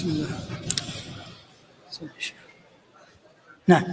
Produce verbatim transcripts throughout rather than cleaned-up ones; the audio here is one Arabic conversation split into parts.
بسم الله. نعم.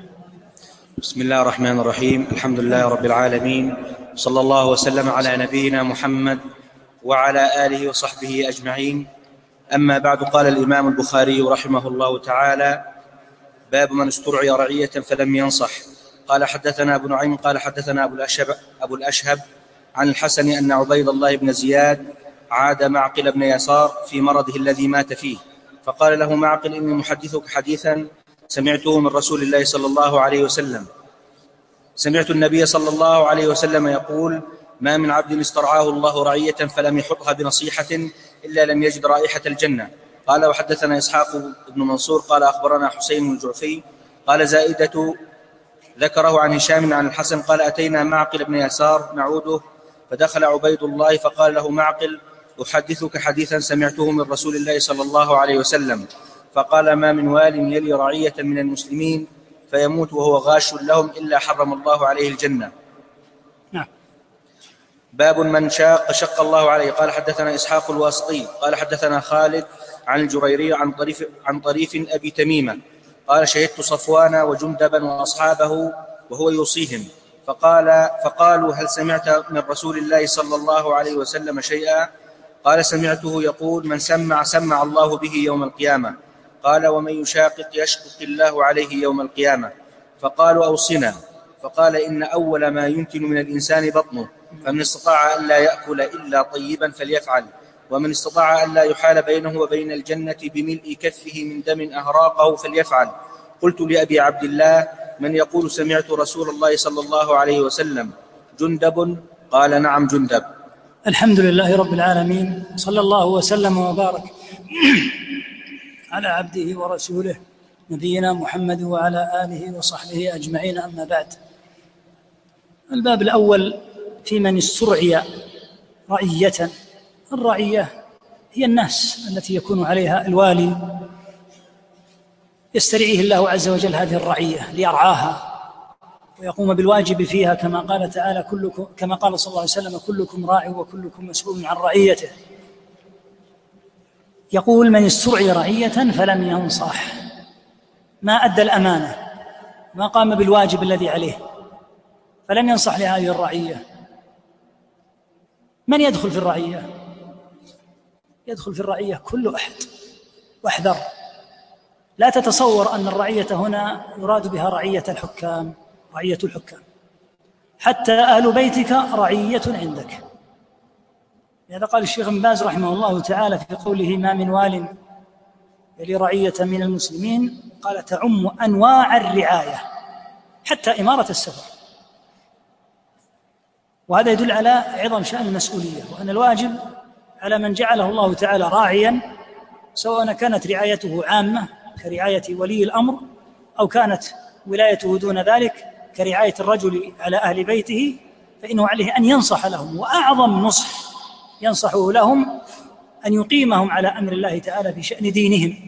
بسم الله الرحمن الرحيم. الحمد لله رب العالمين، صلى الله وسلم على نبينا محمد وعلى آله وصحبه أجمعين. أما بعد، قال الإمام البخاري رحمه الله تعالى: باب من استرعي رعية فلم ينصح. قال حدثنا أبو نعيم قال حدثنا أبو الأشهب, أبو الأشهب عن الحسن أن عبيد الله بن زياد عاد معقل بن يسار في مرضه الذي مات فيه، فقال له معقل: إني محدثك حديثا سمعته من رسول الله صلى الله عليه وسلم. سمعت النبي صلى الله عليه وسلم يقول: ما من عبد استرعاه الله رعية فلم يحطها بنصيحة إلا لم يجد رائحة الجنة. قال: وحدثنا إسحاق بن منصور قال أخبرنا حسين الجعفي قال زائدة ذكره عن هشام عن الحسن قال: أتينا معقل بن يسار نعوده، فدخل عبيد الله فقال له معقل: أحدثك حديثا سمعته من رسول الله صلى الله عليه وسلم. فقال: ما من وال يلي رعية من المسلمين فيموت وهو غاش لهم إلا حرم الله عليه الجنة. نعم. باب من شاق شق الله عليه. قال حدثنا إسحاق الواسطي قال حدثنا خالد عن الجريري عن طريف, عن طريف أبي تميمة قال: شهدت صفوان وجندبا وأصحابه وهو يوصيهم، فقال فقالوا: هل سمعت من رسول الله صلى الله عليه وسلم شيئا؟ قال: سمعته يقول: من سمع سمع الله به يوم القيامة. قال: ومن يشاقق يشقق الله عليه يوم القيامة. فقالوا: أوصنا. فقال: إن أول ما ينتن من الإنسان بطنه، فمن استطاع أن لا يأكل إلا طيبا فليفعل، ومن استطاع أن لا يحال بينه وبين الجنة بملء كفه من دم أهراقه فليفعل. قلت لأبي عبد الله: من يقول سمعت رسول الله صلى الله عليه وسلم؟ جندب؟ قال: نعم جندب. الحمد لله رب العالمين، صلى الله وسلم وبارك على عبده ورسوله نبينا محمد وعلى آله وصحبه أجمعين. أما بعد، الباب الأول في من استرعي رعية. الرعية هي الناس التي يكون عليها الوالي، يسترعيه الله عز وجل هذه الرعية ليرعاها ويقوم بالواجب فيها، كما قال تعالى: كلكم كما قال صلى الله عليه وسلم: كلكم راع وكلكم مسؤول عن رعيته. يقول: من استرعي رعية فلم ينصح، ما أدى الأمانة، ما قام بالواجب الذي عليه، فلم ينصح لهذه الرعية. من يدخل في الرعية؟ يدخل في الرعية كل أحد. واحذر، لا تتصور أن الرعية هنا يراد بها رعية الحكام، رعية الحكام، حتى أهل بيتك رعية عندك. لهذا قال الشيخ ابن باز رحمه الله تعالى في قوله: ما من وال يلي رعية من المسلمين، قال: تعم أنواع الرعاية حتى إمارة السفر. وهذا يدل على عظم شأن المسؤولية، وأن الواجب على من جعله الله تعالى راعيا، سواء كانت رعايته عامة كرعاية ولي الأمر، أو كانت ولايته دون ذلك كرعاية الرجل على أهل بيته، فإنه عليه أن ينصح لهم، وأعظم نصح ينصحه لهم أن يقيمهم على أمر الله تعالى في شأن دينهم،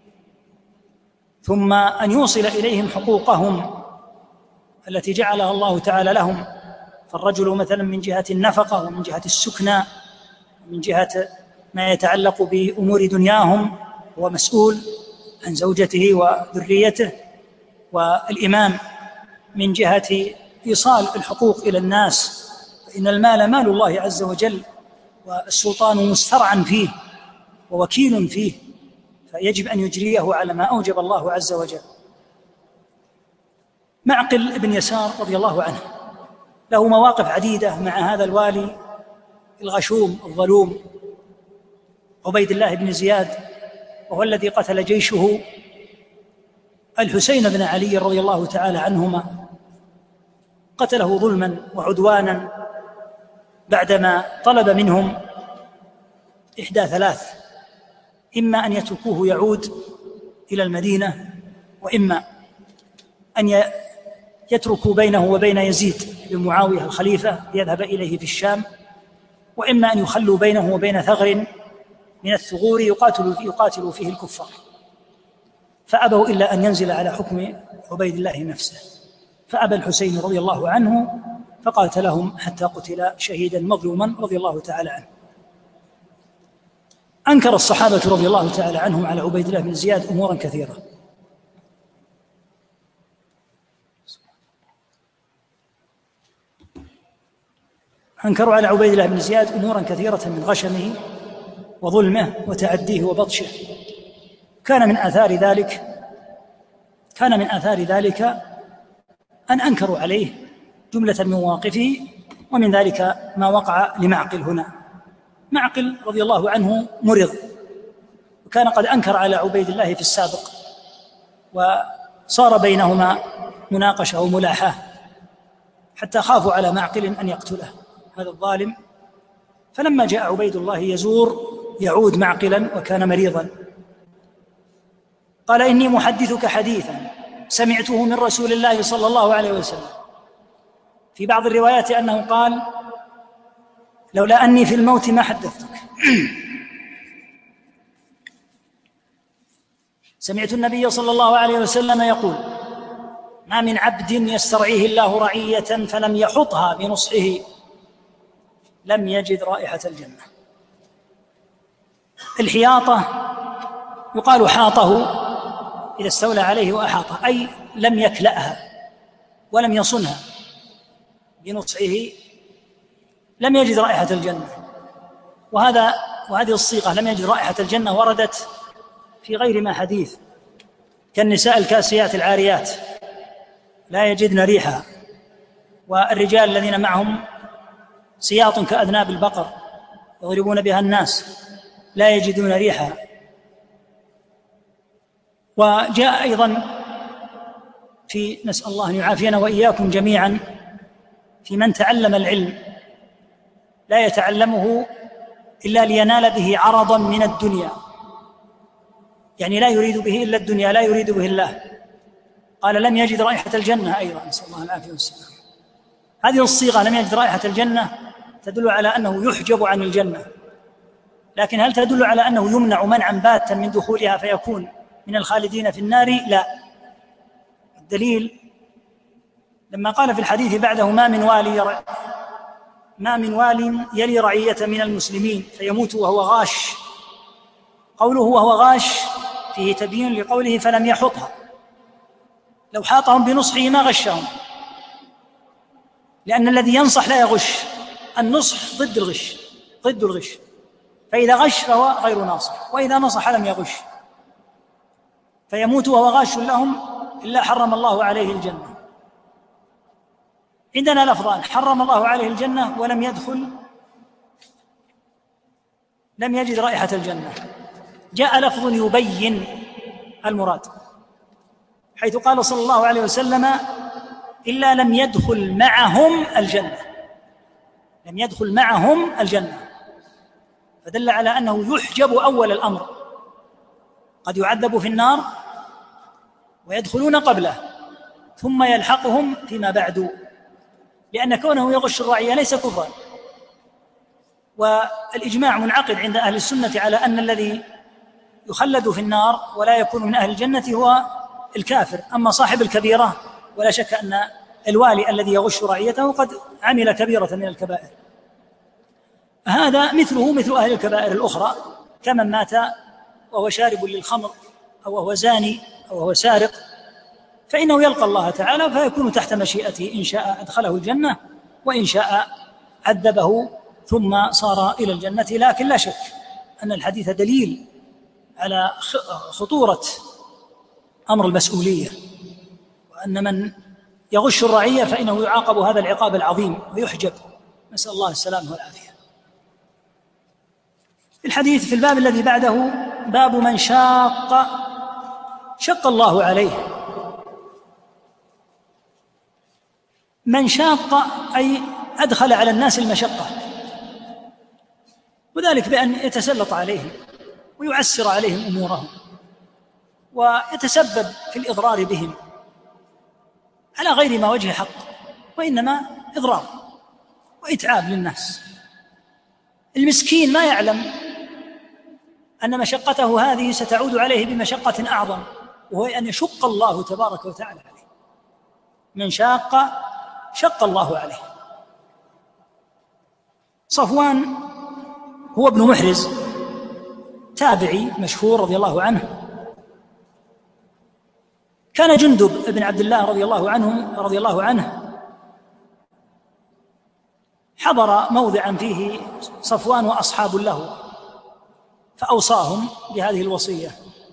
ثم أن يوصل إليهم حقوقهم التي جعلها الله تعالى لهم. فالرجل مثلا من جهة النفقة، ومن جهة السكنى، ومن جهة ما يتعلق بأمور دنياهم هو مسؤول عن زوجته وذريته، والإمام من جهة إيصال الحقوق إلى الناس، فإن المال مال الله عز وجل، والسلطان مسترعا فيه ووكيل فيه، فيجب أن يجريه على ما أوجب الله عز وجل. معقل بن يسار رضي الله عنه له مواقف عديدة مع هذا الوالي الغشوم الظلوم عبيد الله بن زياد، وهو الذي قتل جيشه الحسين بن علي رضي الله تعالى عنهما، قتله ظلما وعدوانا بعدما طلب منهم إحدى ثلاث: إما أن يتركوه يعود إلى المدينة، وإما أن يتركوا بينه وبين يزيد بن معاوية الخليفة ليذهب إليه في الشام، وإما أن يخلوا بينه وبين ثغر من الثغور يقاتل يقاتل فيه الكفار. فأبوا إلا أن ينزل على حكم عبيد الله نفسه، فأبى الحسين رضي الله عنه فقاتلهم حتى قتل شهيدا مظلوما رضي الله تعالى عنه. أنكر الصحابة رضي الله تعالى عنهم على عبيد الله بن زياد أمورا كثيرة. أنكروا على عبيد الله بن زياد أمورا كثيرة من غشمه وظلمه وتعديه وبطشه. كان من آثار ذلك كان من آثار ذلك أن أنكروا عليه جملة من مواقفه، ومن ذلك ما وقع لمعقل هنا. معقل رضي الله عنه مرض، وكان قد أنكر على عبيد الله في السابق، وصار بينهما مناقشة وملاحاة حتى خافوا على معقل أن يقتله هذا الظالم. فلما جاء عبيد الله يزور يعود معقلا وكان مريضا، قال: إني محدثك حديثا سمعته من رسول الله صلى الله عليه وسلم. في بعض الروايات أنه قال: لولا أني في الموت ما حدثتك. سمعت النبي صلى الله عليه وسلم يقول: ما من عبد يسترعيه الله رعية فلم يحطها بنصحه لم يجد رائحة الجنة. الحياطة يقال حاطه إذا استولى عليه وأحاطه، أي لم يكلأها ولم يصنها بنصحه لم يجد رائحة الجنة. وهذا وهذه الصيغة لم يجد رائحة الجنة وردت في غير ما حديث، كالنساء الكاسيات العاريات لا يجدن ريحها، والرجال الذين معهم سياط كأذناب البقر يضربون بها الناس لا يجدون ريحها. وجاء أيضا في، نسأل الله أن يعافينا وإياكم جميعا، في من تعلم العلم لا يتعلمه إلا لينال به عرضا من الدنيا، يعني لا يريد به إلا الدنيا، لا يريد به الله. قال: لم يجد رائحة الجنة أيضا، نسأل الله العافية والسلام. هذه الصيغة لم يجد رائحة الجنة تدل على أنه يحجب عن الجنة، لكن هل تدل على أنه يمنع منعا باتا من دخولها فيكون من الخالدين في النار؟ لا. الدليل لما قال في الحديث بعده: ما من والي ما من وال يلي رعية من المسلمين فيموت وهو غاش. قوله وهو غاش فيه تبيين لقوله فلم يحطها. لو حاطهم بنصحه ما غشهم، لأن الذي ينصح لا يغش، النصح ضد الغش، ضد الغش، فإذا غش فهو غير ناصح، وإذا نصح لم يغش. فيموت وهو غاش لهم إلا حرم الله عليه الجنة. عندنا لفظان: حرم الله عليه الجنة ولم يدخل، لم يجد رائحة الجنة. جاء لفظ يبين المراد، حيث قال صلى الله عليه وسلم: إلا لم يدخل معهم الجنة، لم يدخل معهم الجنة، فدل على أنه يحجب أول الأمر، قد يعذب في النار ويدخلون قبله ثم يلحقهم فيما بعد، لأن كونه يغش الرعية ليس كفرا. والإجماع منعقد عند أهل السنة على أن الذي يخلد في النار ولا يكون من أهل الجنة هو الكافر. أما صاحب الكبيرة ولا شك أن الوالي الذي يغش رعيته قد عمل كبيرة من الكبائر، هذا مثله مثل أهل الكبائر الأخرى، كمن مات وهو شارب للخمر أو وهو زاني أو وهو سارق، فإنه يلقى الله تعالى فيكون تحت مشيئته، إن شاء أدخله الجنة وإن شاء عذبه ثم صار إلى الجنة. لكن لا شك أن الحديث دليل على خطورة أمر المسؤولية، وأن من يغش الرعية فإنه يعاقب هذا العقاب العظيم ويحجب، نسأل الله السلامة والعافية. في الحديث في الباب الذي بعده: باب من شاق شق الله عليه. من شاق أي أدخل على الناس المشقة، وذلك بأن يتسلط عليهم ويعسر عليهم أمورهم ويتسبب في الإضرار بهم على غير ما وجه حق، وإنما إضرار وإتعاب للناس. المسكين ما يعلم أن مشقته هذه ستعود عليه بمشقة أعظم، وهو أن يشق الله تبارك وتعالى عليه. من شاق شق الله عليه. صفوان هو ابن محرز تابعي مشهور رضي الله عنه. كان جندب بن عبد الله رضي الله عنه رضي الله عنه حضر موضعا فيه صفوان وأصحاب له، فأوصاهم بهذه الوصية.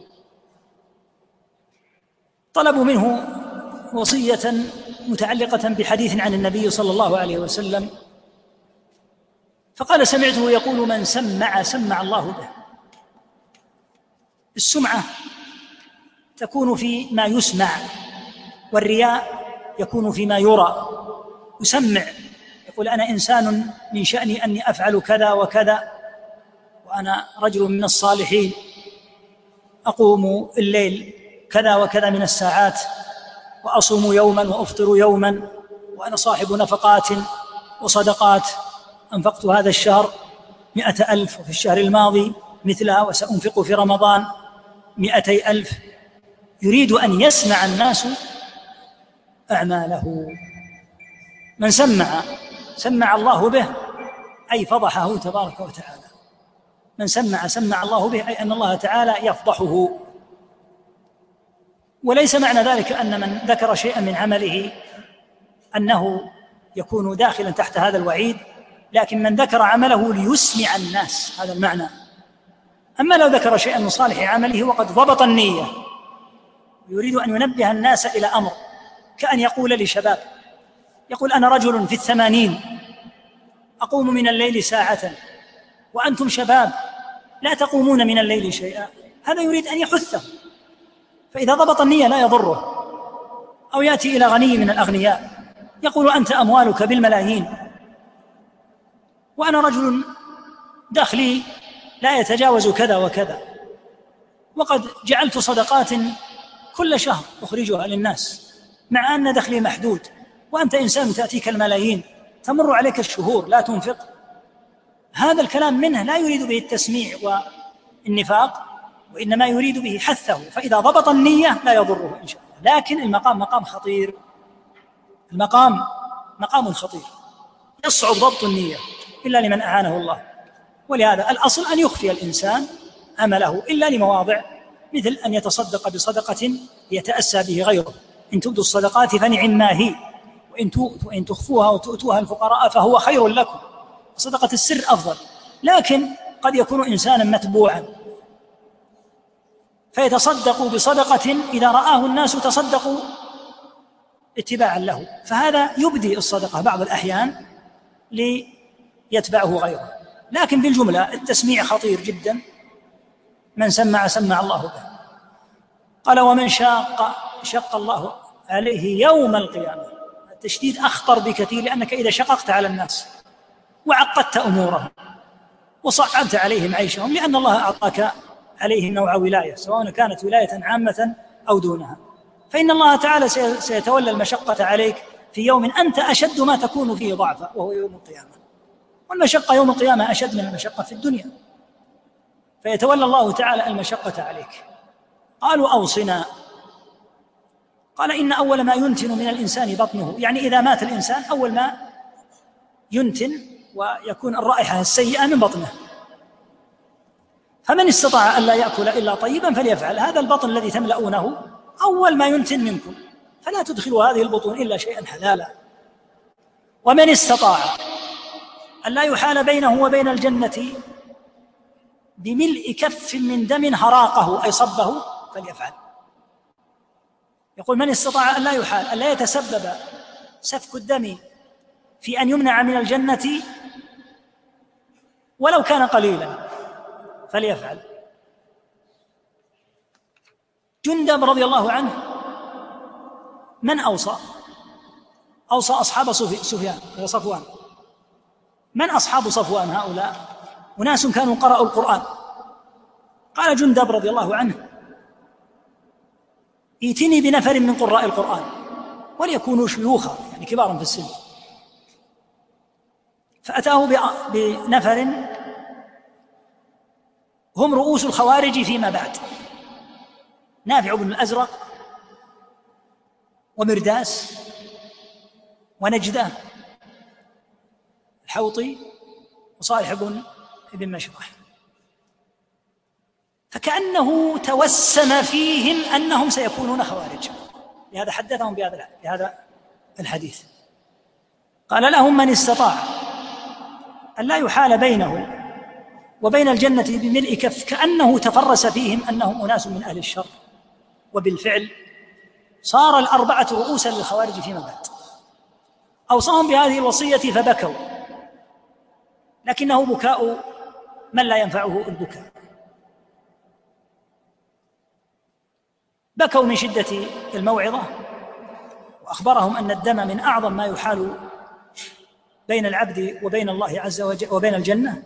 طلبوا منه وصية متعلقة بحديث عن النبي صلى الله عليه وسلم، فقال: سمعته يقول: من سمع سمع الله به. السمعة تكون في ما يسمع، والرياء يكون فيما يرى. يسمع، يقول: أنا إنسان من شأني أني أفعل كذا وكذا، وأنا رجل من الصالحين، أقوم الليل كذا وكذا من الساعات، وأصوم يوما وأفطر يوما، وأنا صاحب نفقات وصدقات، أنفقت هذا الشهر مئة ألف، وفي الشهر الماضي مثلها، وسأنفق في رمضان مئتي ألف. يريد أن يسمع الناس أعماله. من سمع سمع الله به، أي فضحه تبارك وتعالى. من سمع سمع الله به، أي أن الله تعالى يفضحه. وليس معنى ذلك أن من ذكر شيئا من عمله أنه يكون داخلا تحت هذا الوعيد، لكن من ذكر عمله ليسمع الناس، هذا المعنى. أما لو ذكر شيئا من صالح عمله وقد ضبط النية، يريد أن ينبه الناس إلى أمر، كأن يقول لشباب، يقول: أنا رجل في الثمانين، أقوم من الليل ساعة، وأنتم شباب لا تقومون من الليل شيئا. هذا يريد أن يحثه، فإذا ضبط النية لا يضره. أو يأتي إلى غني من الأغنياء يقول: أنت أموالك بالملايين، وأنا رجل دخلي لا يتجاوز كذا وكذا، وقد جعلت صدقات كل شهر أخرجها للناس، مع أن دخلي محدود، وأنت إنسان تأتيك الملايين، تمر عليك الشهور لا تنفق. هذا الكلام منه لا يريد به التسميع والنفاق، وإنما يريد به حثه، فإذا ضبط النية لا يضره إن شاء الله. لكن المقام مقام خطير، المقام مقام خطير، يصعب ضبط النية إلا لمن أعانه الله. ولهذا الأصل أن يخفي الإنسان عمله، إلا لمواضع، مثل أن يتصدق بصدقة يتأسى به غيره. إن تبدوا الصدقات فنعم ما هي، وإن تخفوها وتؤتوها الفقراء فهو خير لكم. صدقة السر أفضل. لكن قد يكون إنسانا متبوعا فيتصدق بصدقة إذا رآه الناس تصدقوا اتباعا له، فهذا يبدي الصدقة بعض الأحيان ليتبعه غيره. لكن بالجملة التسميع خطير جدا. من سمع سمع الله به. قال: ومن شاق شق الله عليه يوم القيامة. التشديد أخطر بكثير، لأنك إذا شققت على الناس وعقدت أمورهم وصعبت عليهم عيشهم، لأن الله أعطاك عليهم نوع ولاية، سواء كانت ولاية عامة أو دونها، فإن الله تعالى سيتولى المشقة عليك في يوم أنت أشد ما تكون فيه ضعفا، وهو يوم القيامة. والمشقة يوم القيامة أشد من المشقة في الدنيا، فيتولى الله تعالى المشقة عليك. قالوا: أوصنا. قال: إن أول ما ينتن من الإنسان بطنه، يعني إذا مات الإنسان أول ما ينتن ويكون الرائحة السيئة من بطنه، فمن استطاع ألا يأكل إلا طيبا فليفعل. هذا البطن الذي تملؤونه أول ما ينتن منكم، فلا تدخلوا هذه البطون إلا شيئا حلالا. ومن استطاع ألا يحال بينه وبين الجنة بملء كف من دم هراقه أي صبه فليفعل. يقول: من استطاع ألا يحال، ألا يتسبب سفك الدم في أن يمنع من الجنة ولو كان قليلا فليفعل. جندب رضي الله عنه من أوصى؟ أوصى أصحاب سفيان وصفوان. من أصحاب صفوان هؤلاء؟ أناس كانوا قرأوا القرآن. قال جندب رضي الله عنه: ائتني بنفر من قراء القرآن، وليكونوا شيوخا يعني كبارا في السن. فأتاه بنفر هم رؤوس الخوارج فيما بعد: نافع بن الأزرق، ومرداس، ونجدة الحوطي، وصالح بن ابن مشرح. فكأنه توسم فيهم أنهم سيكونون خوارج، لهذا حدثهم بهذا بهذا الحديث. قال لهم من استطاع أن لا يحال بينه وبين الجنة بملء كف، كأنه تفرس فيهم أنهم أناس من أهل الشر. وبالفعل صار الأربعة رؤوسا للخوارج فيما بعد. أوصاهم بهذه الوصية فبكوا، لكنه بكاء من لا ينفعه البكاء. بكوا من شدة الموعظة، وأخبرهم أن الدم من أعظم ما يحال بين العبد وبين الله عز وجل وبين الجنة.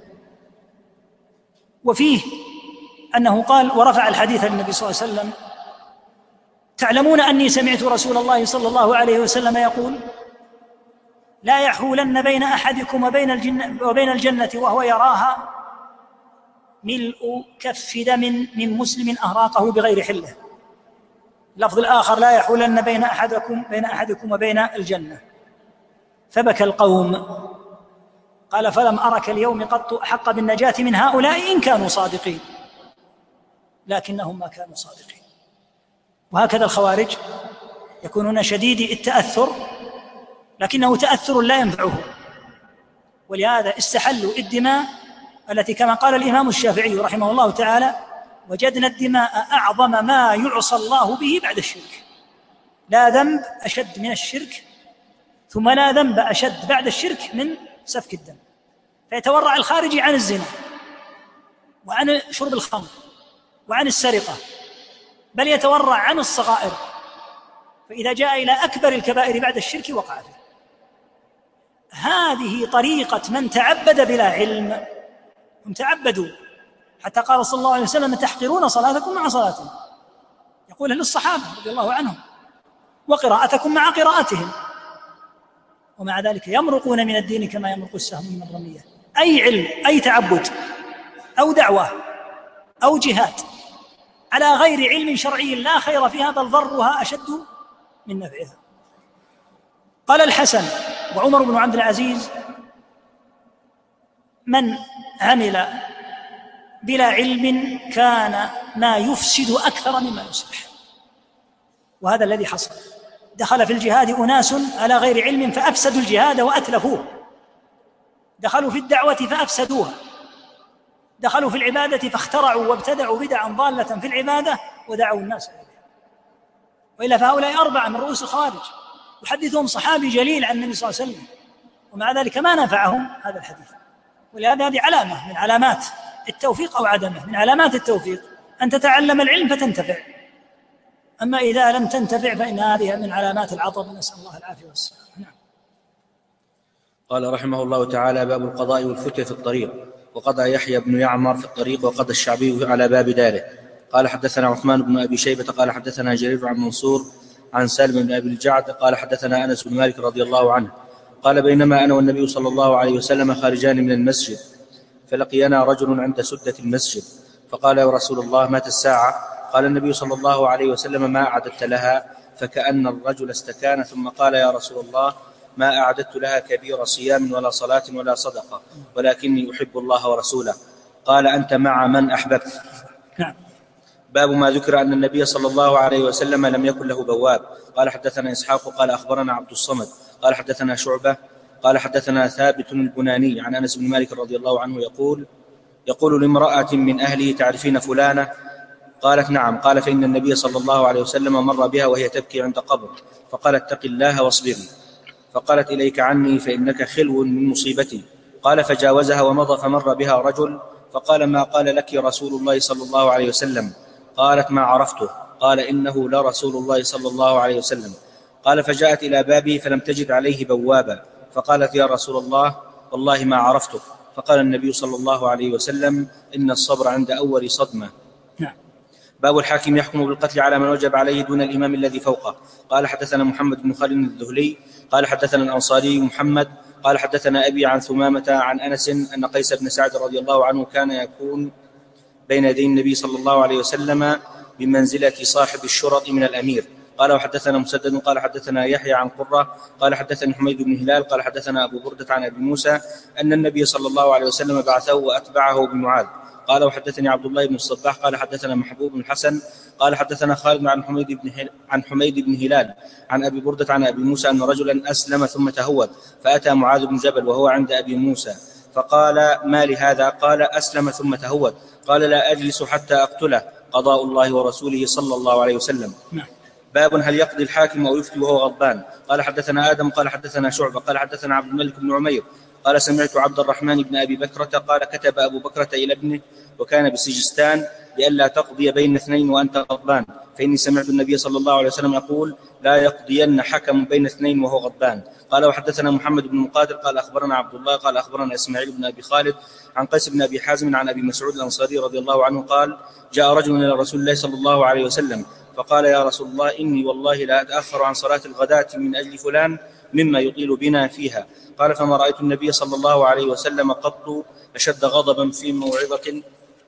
وفيه أنه قال، ورفع الحديث للنبي صلى الله عليه وسلم: تعلمون أني سمعت رسول الله صلى الله عليه وسلم يقول: لا يحولن بين أحدكم وبين الجنة, وبين الجنة وهو يراها ملء كف دم من مسلم أهراقه بغير حله. لفظ الآخر: لا يحولن بين أحدكم بين أحدكم وبين الجنة. فبكى القوم. قال: فلم أرك اليوم قط أحق بالنجاة من هؤلاء إن كانوا صادقين، لكنهم ما كانوا صادقين. وهكذا الخوارج يكونون شديدي التأثر، لكنه تأثر لا ينفعه، ولهذا استحلوا الدماء التي كما قال الإمام الشافعي رحمه الله تعالى: وجدنا الدماء أعظم ما يعصى الله به بعد الشرك. لا ذنب أشد من الشرك، ثم لا ذنب أشد بعد الشرك من سفك الدم. فيتورع الخارجي عن الزنا وعن شرب الخمر وعن السرقة، بل يتورع عن الصغائر، فإذا جاء إلى أكبر الكبائر بعد الشرك وقع فيه. هذه طريقة من تعبد بلا علم. هم تعبدوا حتى قال صلى الله عليه وسلم: تحقرون صلاتكم مع صلاتهم، يقول للصحابة رضي الله عنهم، وقراءتكم مع قراءتهم، ومع ذلك يمرقون من الدين كما يمرق السهم من الرمية. أي علم، أي تعبد أو دعوة أو جهاد على غير علم شرعي لا خير فيها، بل ضرها أشد من نفعها. قال الحسن وعمر بن عبد العزيز: من عمل بلا علم كان ما يفسد أكثر مما يصلح. وهذا الذي حصل. دخل في الجهاد أناس على غير علم فأفسدوا الجهاد وأتلفوه، دخلوا في الدعوة فأفسدوها، دخلوا في العبادة فاخترعوا وابتدعوا بدعا ضالة في العبادة ودعوا الناس إليها. وإلا فهؤلاء أربعة من رؤوس الخوارج، يحدثهم صحابي جليل عن النبي صلى الله عليه وسلم، ومع ذلك ما نفعهم هذا الحديث. ولهذا هذه علامة من علامات التوفيق أو عدمه. من علامات التوفيق أن تتعلم العلم فتنتفع، أما إذا لم تنتفع فإن هذه من علامات العطب، نسأل الله العافية والسلامة. نعم. قال رحمه الله تعالى: باب القضاء والفتية في الطريق. وقضى يحيى بن يعمر في الطريق، وقضى الشعبي على باب داره. قال حدثنا عثمان بن أبي شيبة قال حدثنا جرير عن منصور عن سالم بن أبي الجعد قال حدثنا أنس بن مالك رضي الله عنه قال: بينما أنا والنبي صلى الله عليه وسلم خارجان من المسجد، فلقينا رجل عند سدة المسجد، فقال: يا رسول الله، متى الساعة؟ قال النبي صلى الله عليه وسلم: ما أعددت لها؟ فكأن الرجل استكان، ثم قال: يا رسول الله، ما أعددت لها كبير صيام ولا صلاة ولا صدقة، ولكني أحب الله ورسوله. قال: أنت مع من أحببت. نعم. باب ما ذكر أن النبي صلى الله عليه وسلم لم يكن له بواب. قال حدثنا إسحاق قال أخبرنا عبد الصمد قال حدثنا شعبة قال حدثنا ثابت البناني عن أنس بن مالك رضي الله عنه يقول يقول لامرأة من أهله: تعرفين فلانة؟ قالت: نعم. قال: فإن النبي صلى الله عليه وسلم مر بها وهي تبكي عند قبر، فقال: اتق الله واصبري. فقالت: إليك عني فإنك خلو من مصيبتي. قال: فجاوزها ومضى، فمر بها رجل فقال: ما قال لك رسول الله صلى الله عليه وسلم؟ قالت: ما عرفته. قال: إنه لرسول الله صلى الله عليه وسلم. قال: فجاءت إلى بابه فلم تجد عليه بوابا، فقالت: يا رسول الله، والله ما عرفته. فقال النبي صلى الله عليه وسلم: إن الصبر عند أول صدمة. باب الحاكم يحكم بالقتل على من وجب عليه دون الإمام الذي فوقه. قال حدثنا محمد بن خالد الذهلي قال حدثنا الأنصاري محمد قال حدثنا أبي عن ثمامة عن أنس أن قيس بن سعد رضي الله عنه كان يكون بين يدي النبي صلى الله عليه وسلم بمنزلة صاحب الشرط من الأمير. قال وحدثنا مسدد قال حدثنا يحيى عن قرة قال حدثني حميد بن هلال قال حدثنا أبو بردة عن أبي موسى أن النبي صلى الله عليه وسلم بعثه وأتبعه بمعاذ قال وحدثني عبد الله بن الصباح قال حدثنا محبوب بن الحسن قال حدثنا خالد عن حميد بن هل... عن حميد بن هلال عن أبي بردة عن أبي موسى أن رجلا أسلم ثم تهود فأتى معاذ بن جبل وهو عند أبي موسى فقال ما لهذا؟ قال أسلم ثم تهود. قال لا أجلس حتى أقتله، قضاء الله ورسوله صلى الله عليه وسلم. باب هل يقضي الحاكم أو يفتي وهو غضبان؟ قال حدثنا آدم قال حدثنا شعبة قال حدثنا عبد الملك بن عمير قال سمعت عبد الرحمن بن أبي بكرة قال كتب أبو بكرة إلى ابنه وكان بسجستان لئلا تقضي بين اثنين وأنت غضبان، فإني سمعت النبي صلى الله عليه وسلم يقول لا يقضين حكم بين اثنين وهو غضبان. قال وحدثنا محمد بن مقاتل قال أخبرنا عبد الله قال أخبرنا إسماعيل بن أبي خالد عن قيس بن أبي حازم عن أبي مسعود الأنصاري رضي الله عنه قال جاء رجل إلى رسول الله صلى الله عليه وسلم فقال يا رسول الله إني والله لا أتأخر عن صلاة الغداة من أجل فلان مما يطيل بنا فيها. قال فما رأيت النبي صلى الله عليه وسلم قط أشد غضبا في موعظة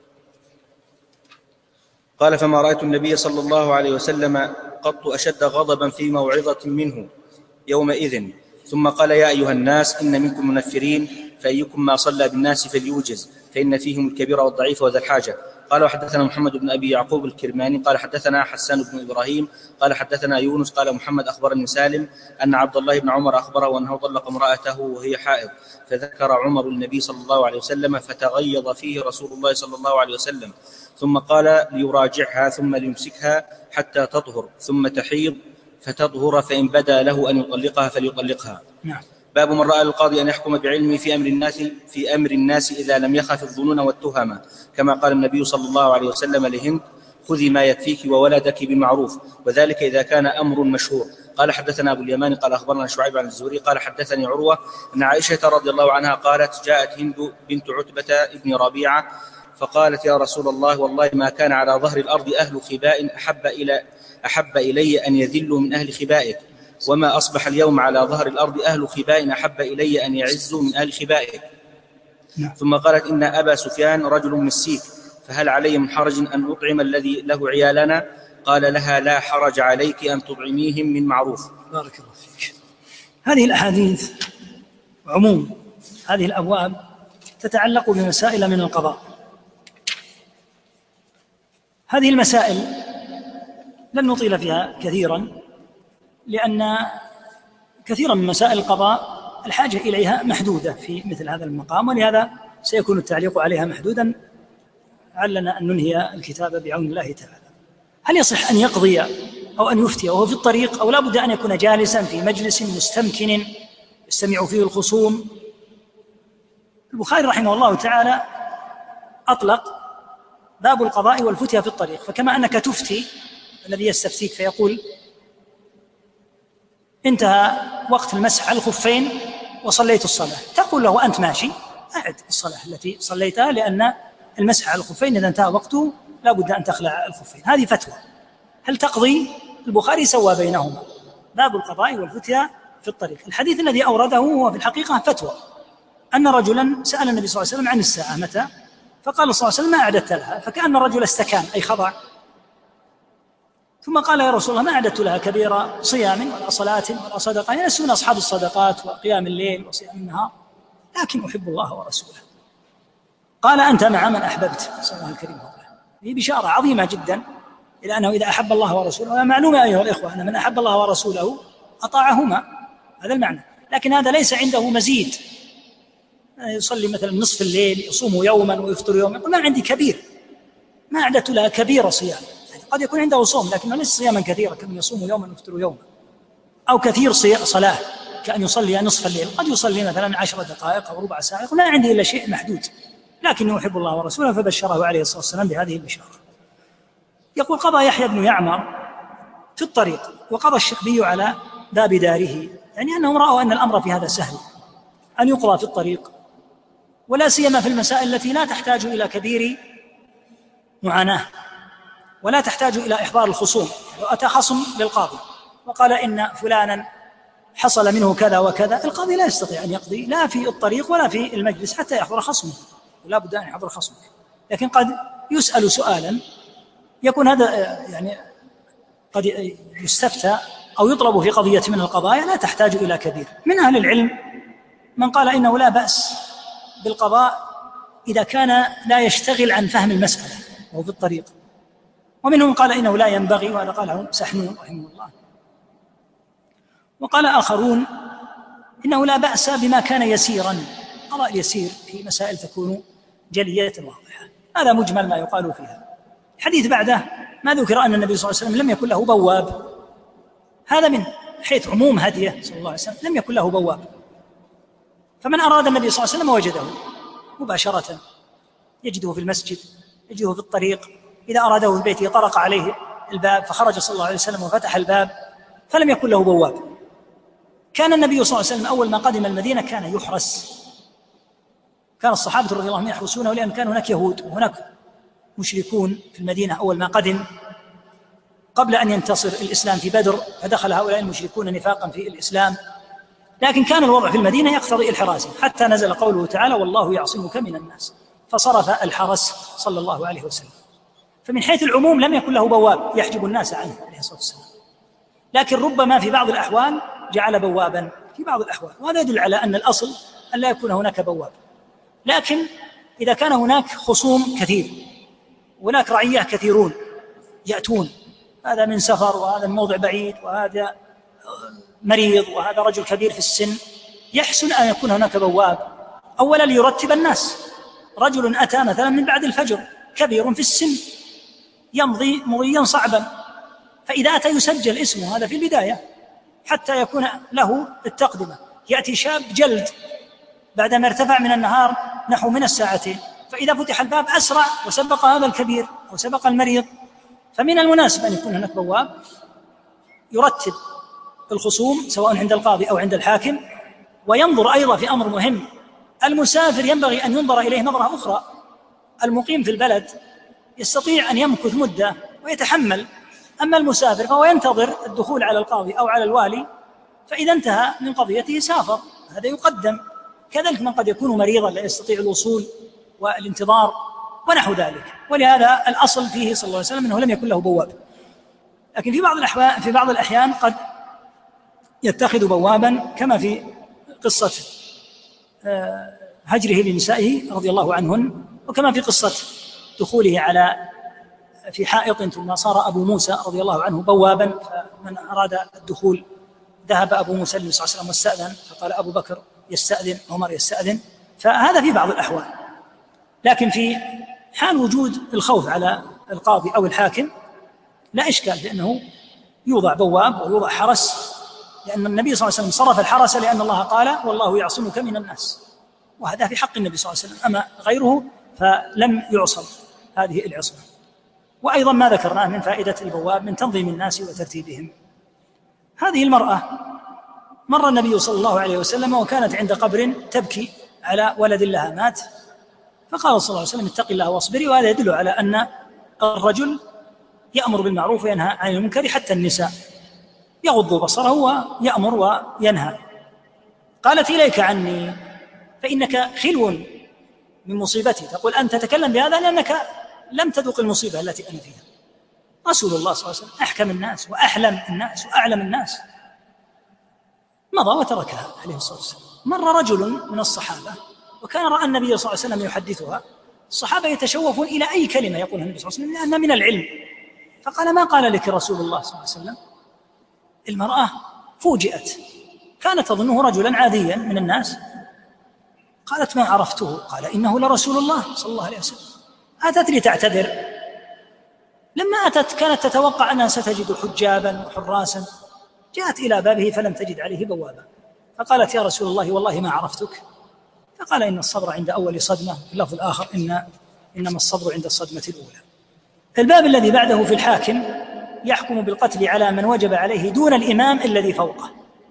قال فما رأيت النبي صلى الله عليه وسلم قط أشد غضبا في موعظة منه يومئذ. ثم قال يا أيها الناس إن منكم منفرين فأيكم ما صلى بالناس فليوجز فإن فيهم الكبير والضعيف وذا الحاجة. قال وحدثنا محمد بن أبي يعقوب الكرماني قال حدثنا حسان بن إبراهيم قال حدثنا يونس قال محمد أخبرني سالم أن عبد الله بن عمر أخبره أنه طلق امرأته وهي حائض فذكر عمر النبي صلى الله عليه وسلم فتغيظ فيه رسول الله صلى الله عليه وسلم ثم قال ليراجعها ثم ليمسكها حتى تطهر ثم تحيض فتطهر فإن بدا له أن يطلقها فليطلقها. نعم. باب من رأى القاضي أن يحكم بعلمه في أمر الناس في أمر الناس إذا لم يخف الظنون والتهمة، كما قال النبي صلى الله عليه وسلم لهند خذي ما يكفيك وولدك بمعروف، وذلك إذا كان أمر مشهور. قال حدثنا أبو اليمان قال أخبرنا شعيب عن الزهري قال حدثني عروة أن عائشة رضي الله عنها قالت جاءت هند بنت عتبة ابن ربيعة فقالت يا رسول الله والله ما كان على ظهر الأرض أهل خباء أحب, إلى أحب إلي أن يذلوا من أهل خبائك، وما أصبح اليوم على ظهر الأرض أهل خباء أحب إلي أن يعزوا من أهل خبائك. ثم قالت إن أبا سفيان رجل مسيك فهل علي من حرج أن أطعم الذي له عيالنا؟ قال لها لا حرج عليك أن تطعميهم من معروف. بارك الله فيك. هذه الأحاديث عموم هذه الأبواب تتعلق بمسائل من القضاء. هذه المسائل لن نطيل فيها كثيرا لأن كثيرا من مسائل القضاء الحاجة إليها محدودة في مثل هذا المقام، ولهذا سيكون التعليق عليها محدودا علنا أن ننهي الكتاب بعون الله تعالى. هل يصح أن يقضي أو أن يفتي وهو في الطريق، أو لا بد أن يكون جالسا في مجلس مستمكن يستمع فيه الخصوم؟ البخاري رحمه الله تعالى أطلق باب القضاء والفتيا في الطريق، فكما أنك تفتي الذي يستفتيك فيقول انتهى وقت المسح على الخفين وصليت الصلاة، تقول له أنت ماشي أعد الصلاة التي صليتها، لأن المسح على الخفين إذا انتهى وقته لا بد أن تخلع الخفين. هذه فتوى. هل تقضي؟ البخاري سوى بينهما باب القضاء والفتيا في الطريق. الحديث الذي أورده هو في الحقيقة فتوى، أن رجلا سأل النبي صلى الله عليه وسلم عن الساعة متى، فقال صلى الله عليه وسلم ما أعددت لها، فكأن الرجل استكان أي خضع، ثم قال يا رسول الله ما أعددت لها كبيرة صيام ولا صلاة ولا صدقة، يعني لست من أصحاب الصدقات وقيام الليل وصيام النهار، لكن أحب الله ورسوله. قال أنت مع من أحببت. صلى الله الكريم هذه بشارة عظيمة جدا إلى أنه إذا أحب الله ورسوله، معلومة أيها الإخوة أن من أحب الله ورسوله أطاعهما، هذا المعنى. لكن هذا ليس عنده مزيد، يصلي مثلا نصف الليل يصوم يوما ويفطر يوما، يقول ما عندي كبير، ما أعددت لها كبيرة صيام. قد يكون عنده صوم لكنه ليس صياما كثيرا كأن يصوم يوما ويفطر يوما، أو كثير صلاة كأن يصلي نصف الليل، قد يصلي مثلا عشر دقائق أو ربع ساعة، يقول لا عندي إلا شيء محدود لكنه يحب الله ورسوله، فبشره عليه الصلاة والسلام بهذه البشارة. يقول قضى يحيى بن يعمر في الطريق وقضى الشعبي على باب داره، يعني أنهم رأوا أن الأمر في هذا سهل أن يقضى في الطريق، ولا سيما في المسائل التي لا تحتاج إلى كبير معاناة ولا تحتاج إلى إحضار الخصوم. لو أتى خصم للقاضي وقال إن فلانا حصل منه كذا وكذا، القاضي لا يستطيع أن يقضي لا في الطريق ولا في المجلس حتى يحضر خصمه، ولا بد أن يحضر خصمه. لكن قد يسأل سؤالا يكون هذا يعني قد يستفتى أو يطلب في قضية من القضايا لا تحتاج إلى كبير. من أهل العلم من قال إنه لا بأس بالقضاء إذا كان لا يشتغل عن فهم المسألة وهو في الطريق. ومنهم قال إنه لا ينبغي، وهذا قاله سحنون رحمه الله. وقال آخرون إنه لا بأس بما كان يسيرا، قضاء اليسير في مسائل تكون جلية واضحة. هذا مجمل ما يقال فيها. الحديث بعده ما ذكر أن النبي صلى الله عليه وسلم لم يكن له بواب، هذا من حيث عموم هديه صلى الله عليه وسلم، لم يكن له بواب، فمن أراد النبي صلى الله عليه وسلم وجده مباشرة، يجده في المسجد، يجده في الطريق، إذا أراده في بيته طرق عليه الباب فخرج صلى الله عليه وسلم وفتح الباب، فلم يكن له بواب. كان النبي صلى الله عليه وسلم أول ما قدم المدينة كان يحرس، كان الصحابة رضي الله عنهم يحرسونه، لأن كان هناك يهود وهناك مشركون في المدينة أول ما قدم، قبل أن ينتصر الإسلام في بدر، فدخل هؤلاء المشركون نفاقا في الإسلام، لكن كان الوضع في المدينة يقتضي الحراسة، حتى نزل قوله تعالى والله يعصمك من الناس، فصرف الحرس صلى الله عليه وسلم. فمن حيث العموم لم يكن له بواب يحجب الناس عنه عليه الصلاة والسلام، لكن ربما في بعض الأحوال جعل بوابا في بعض الأحوال، وهذا يدل على أن الأصل أن لا يكون هناك بواب. لكن إذا كان هناك خصوم كثير، هناك رعية كثيرون يأتون، هذا من سفر وهذا من موضع بعيد وهذا مريض وهذا رجل كبير في السن، يحسن أن يكون هناك بواب، أولا ليرتب الناس. رجل أتى مثلا من بعد الفجر كبير في السن يمضي مضيا صعبا، فإذا أتى يسجل اسمه هذا في البداية حتى يكون له التقدمة. يأتي شاب جلد بعدما ارتفع من النهار نحو من الساعتين، فإذا فتح الباب أسرع وسبق هذا الكبير أو سبق المريض، فمن المناسب أن يكون هناك بواب يرتب الخصوم سواء عند القاضي أو عند الحاكم. وينظر أيضا في أمر مهم، المسافر ينبغي أن ينظر إليه نظرة أخرى. المقيم في البلد يستطيع أن يمكث مدة ويتحمل، أما المسافر فهو ينتظر الدخول على القاضي أو على الوالي، فإذا انتهى من قضيته سافر، هذا يقدم. كذلك من قد يكون مريضا لا يستطيع الوصول والانتظار ونحو ذلك. ولهذا الأصل فيه صلى الله عليه وسلم أنه لم يكن له بواب، لكن في بعض الأحوال في بعض الأحيان قد يتخذ بوابا، كما في قصة هجره لنسائه رضي الله عنهن، وكما في قصة دخوله على في حائط ثم صار أبو موسى رضي الله عنه بوابا، فمن أراد الدخول ذهب أبو موسى صلى الله عليه وسلم واستأذن، فقال أبو بكر يستأذن، عمر يستأذن، فهذا في بعض الأحوال. لكن في حال وجود الخوف على القاضي أو الحاكم لا إشكال، لأنه يوضع بواب ويوضع حرس، لأن النبي صلى الله عليه وسلم صرف الحرس لأن الله قال والله يعصمك من الناس، وهذا في حق النبي صلى الله عليه وسلم، أما غيره فلم يعصم هذه العصمة. وأيضا ما ذكرناه من فائدة البواب من تنظيم الناس وترتيبهم. هذه المرأة مر النبي صلى الله عليه وسلم وكانت عند قبر تبكي على ولد لها مات، فقال صلى الله عليه وسلم اتق الله واصبري. وهذا يدل على أن الرجل يأمر بالمعروف وينهى عن المنكر، حتى النساء يغض بصره ويأمر وينهى. قالت إليك عني فإنك خلو من مصيبتي، تقول أنت تتكلم بهذا لأنك لم تذق المصيبة التي أنا فيها. رسول الله صلى الله عليه وسلم أحكم الناس وأحلم الناس وأعلم الناس، مضى وتركها عليه الصلاة والسلام. مر رجل من الصحابة وكان رأى النبي صلى الله عليه وسلم يحدثها، الصحابة يتشوفون إلى أي كلمة يقولها النبي صلى الله عليه وسلم لأنها من العلم، فقال ما قال لك رسول الله صلى الله عليه وسلم؟ المرأة فوجئت، كانت تظنه رجلا عاديا من الناس، قالت ما عرفته، قال إنه لرسول الله صلى الله عليه وسلم. أتت لتعتذر، لما أتت كانت تتوقع أنها ستجد حجابا وحراسا، جاءت إلى بابه فلم تجد عليه بوابا، فقالت يا رسول الله والله ما عرفتك، فقال إن الصبر عند أول صدمة، في اللفظ الآخر إن إنما الصبر عند الصدمة الأولى. الباب الذي بعده في الحاكم يحكم بالقتل على من وجب عليه دون الإمام الذي فوقه.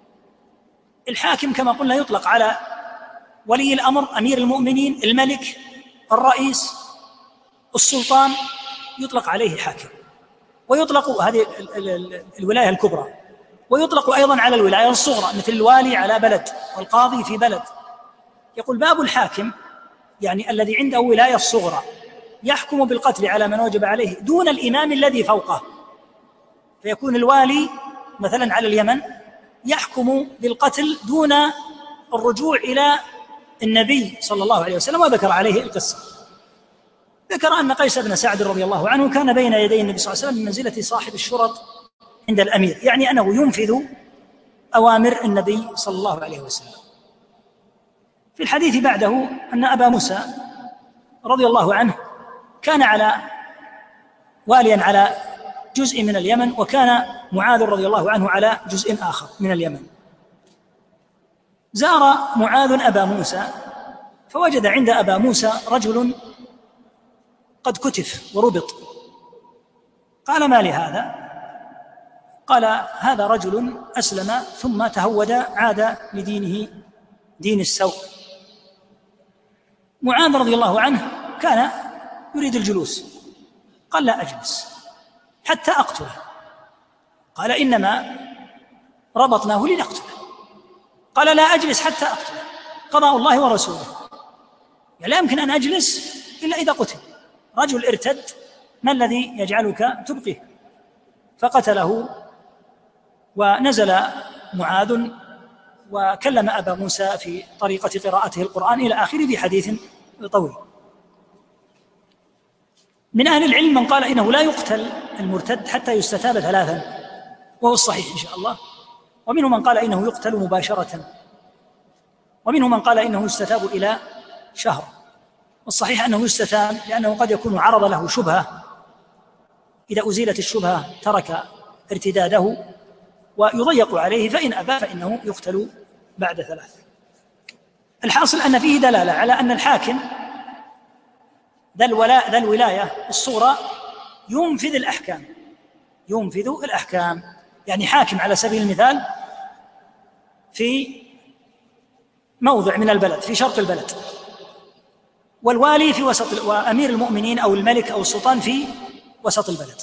الحاكم كما قلنا يطلق على ولي الأمر، أمير المؤمنين، الملك، الرئيس، السلطان، يطلق عليه حاكم، ويطلق هذه الولاية الكبرى، ويطلق أيضا على الولاية الصغرى مثل الوالي على بلد والقاضي في بلد. يقول باب الحاكم يعني الذي عنده ولاية الصغرى يحكم بالقتل على من وجب عليه دون الإمام الذي فوقه، فيكون الوالي مثلا على اليمن يحكم بالقتل دون الرجوع إلى النبي صلى الله عليه وسلم وذكر عليه القصة. ذكر أن قيس بن سعد رضي الله عنه كان بين يدي النبي صلى الله عليه وسلم بمنزلة صاحب الشرط عند الأمير، يعني أنه ينفذ أوامر النبي صلى الله عليه وسلم. في الحديث بعده أن أبا موسى رضي الله عنه كان على واليا على جزء من اليمن، وكان معاذ رضي الله عنه على جزء آخر من اليمن. زار معاذ أبا موسى فوجد عند أبا موسى رجل قد كتف وربط. قال: ما لهذا؟ قال: هذا رجل أسلم ثم تهود، عاد لدينه دين السوء. معاذ رضي الله عنه كان يريد الجلوس، قال: لا أجلس حتى أقتله. قال: إنما ربطناه لنقتله. قال: لا أجلس حتى أقتله، قضاء الله ورسوله، يعني لا يمكن أن أجلس إلا إذا قتل. رجل ارتد، ما الذي يجعلك تبقيه؟ فقتله. ونزل معاذ وكلم أبا موسى في طريقة قراءته القرآن إلى آخره في حديث طويل. من أهل العلم من قال إنه لا يقتل المرتد حتى يستتاب ثلاثا، وهو الصحيح إن شاء الله. ومنهم من قال إنه يقتل مباشرة، ومنهم من قال إنه يستتاب إلى شهر. والصحيح أنه يستتاب، لأنه قد يكون عرض له شبهة، إذا أزيلت الشبهة ترك ارتداده ويضيق عليه، فإن أبى فإنه يقتل بعد ثلاث. الحاصل أن فيه دلالة على أن الحاكم ذا الولاء ذا الولاية الصورة ينفذ الأحكام ينفذ الأحكام يعني حاكم على سبيل المثال في موضع من البلد في شرق البلد، والوالي في وسط، وأمير المؤمنين أو الملك أو السلطان في وسط البلد.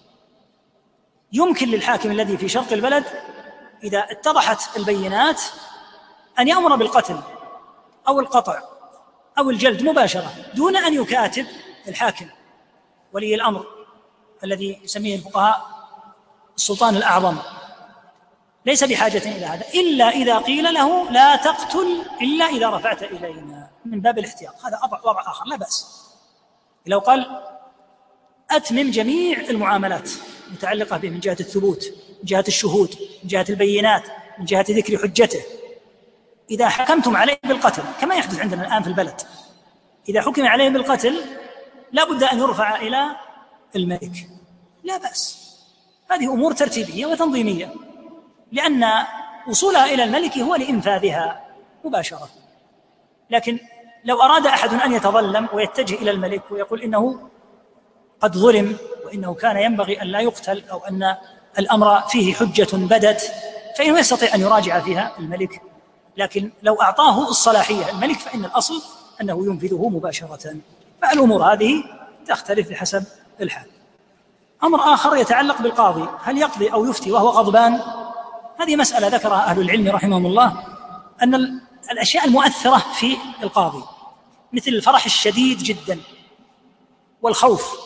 يمكن للحاكم الذي في شرق البلد إذا اتضحت البينات أن يأمر بالقتل أو القطع أو الجلد مباشرة دون أن يكاتب الحاكم ولي الأمر الذي يسميه الفقهاء السلطان الأعظم. ليس بحاجة إلى هذا، إلا إذا قيل له لا تقتل إلا إذا رفعت إلينا، من باب الاحتياط. هذا وضع آخر لا بأس. لو قال أتمم جميع المعاملات متعلقة به من جهة الثبوت، من جهة الشهود، من جهة البينات، من جهة ذكر حجته. إذا حكمتم عليه بالقتل كما يحدث عندنا الآن في البلد، إذا حكم عليه بالقتل لا بد أن يرفع إلى الملك، لا بأس. هذه أمور ترتيبية وتنظيمية، لأن وصولها إلى الملك هو لإنفاذها مباشرة. لكن لو أراد أحد أن يتظلم ويتجه إلى الملك ويقول إنه قد ظلم وإنه كان ينبغي أن لا يقتل، أو أن الأمر فيه حجة بدت، فإنه يستطيع أن يراجع فيها الملك. لكن لو أعطاه الصلاحية الملك فإن الأصل أنه ينفذه مباشرة. فالأمور هذه تختلف بحسب الحال. أمر آخر يتعلق بالقاضي، هل يقضي أو يفتي وهو غضبان؟ هذه مسألة ذكرها أهل العلم رحمهم الله، أن الأشياء المؤثرة في القاضي مثل الفرح الشديد جدا والخوف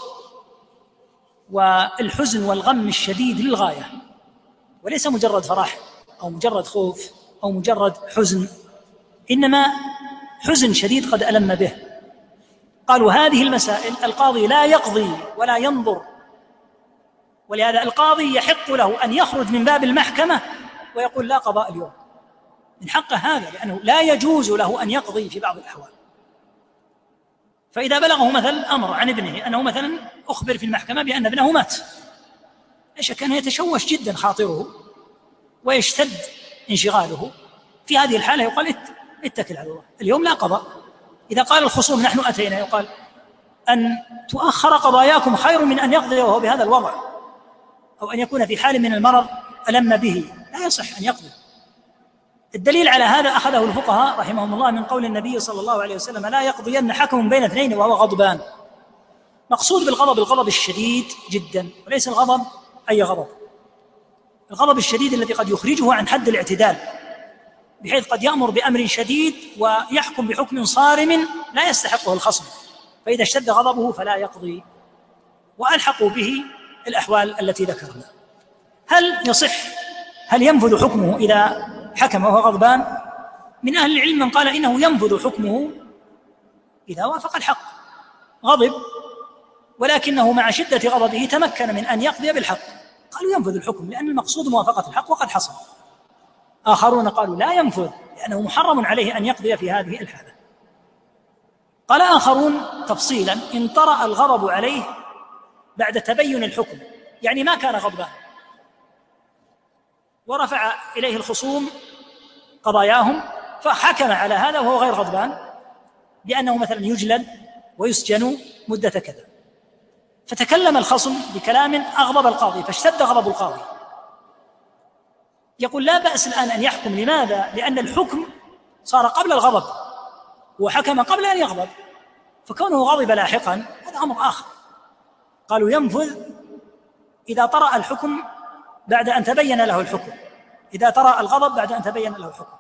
والحزن والغم الشديد للغاية، وليس مجرد فرح أو مجرد خوف أو مجرد حزن، إنما حزن شديد قد ألم به. قالوا هذه المسائل القاضي لا يقضي ولا ينظر، ولهذا القاضي يحق له أن يخرج من باب المحكمة ويقول لا قضاء اليوم، من حقه هذا، لأنه لا يجوز له أن يقضي في بعض الأحوال. فإذا بلغه مثلا أمر عن ابنه أنه مثلا أخبر في المحكمة بأن ابنه مات، لا شك أنه يتشوش جدا خاطره ويشتد انشغاله. في هذه الحالة يقال اتكل على الله، اليوم لا قضاء. إذا قال الخصوم نحن أتينا، يقال أن تؤخر قضاياكم خير من أن يقضي وهو بهذا الوضع، أو أن يكون في حال من المرض ألم به، لا يصح أن يقضي. الدليل على هذا أخذه الفقهاء رحمهم الله من قول النبي صلى الله عليه وسلم لا يقضين حكم بين اثنين وهو غضبان. مقصود بالغضب الغضب الشديد جدا، وليس الغضب أي غضب، الغضب الشديد الذي قد يخرجه عن حد الاعتدال، بحيث قد يأمر بأمر شديد ويحكم بحكم صارم لا يستحقه الخصم، فإذا اشتد غضبه فلا يقضي. وألحقوا به الأحوال التي ذكرنا. هل يصح هل ينفذ حكمه إذا حكم وهو غضبان؟ من أهل العلم من قال إنه ينفذ حكمه إذا وافق الحق، غضب ولكنه مع شدة غضبه تمكن من أن يقضي بالحق، قالوا ينفذ الحكم لأن المقصود موافقة الحق وقد حصل. آخرون قالوا لا ينفذ لأنه محرم عليه أن يقضي في هذه الحالة. قال آخرون تفصيلا: إن طرأ الغضب عليه بعد تبين الحكم، يعني ما كان غضبان ورفع إليه الخصوم قضاياهم فحكم على هذا وهو غير غضبان بأنه مثلا يجلد ويسجن مدة كذا، فتكلم الخصم بكلام أغضب القاضي فاشتد غضب القاضي، يقول لا بأس الآن أن يحكم. لماذا؟ لأن الحكم صار قبل الغضب وحكم قبل أن يغضب، فكونه غضب لاحقا هذا أمر آخر. قالوا ينفذ إذا طرأ الحكم بعد أن تبين له الحكم، إذا طرأ الغضب بعد أن تبين له الحكم،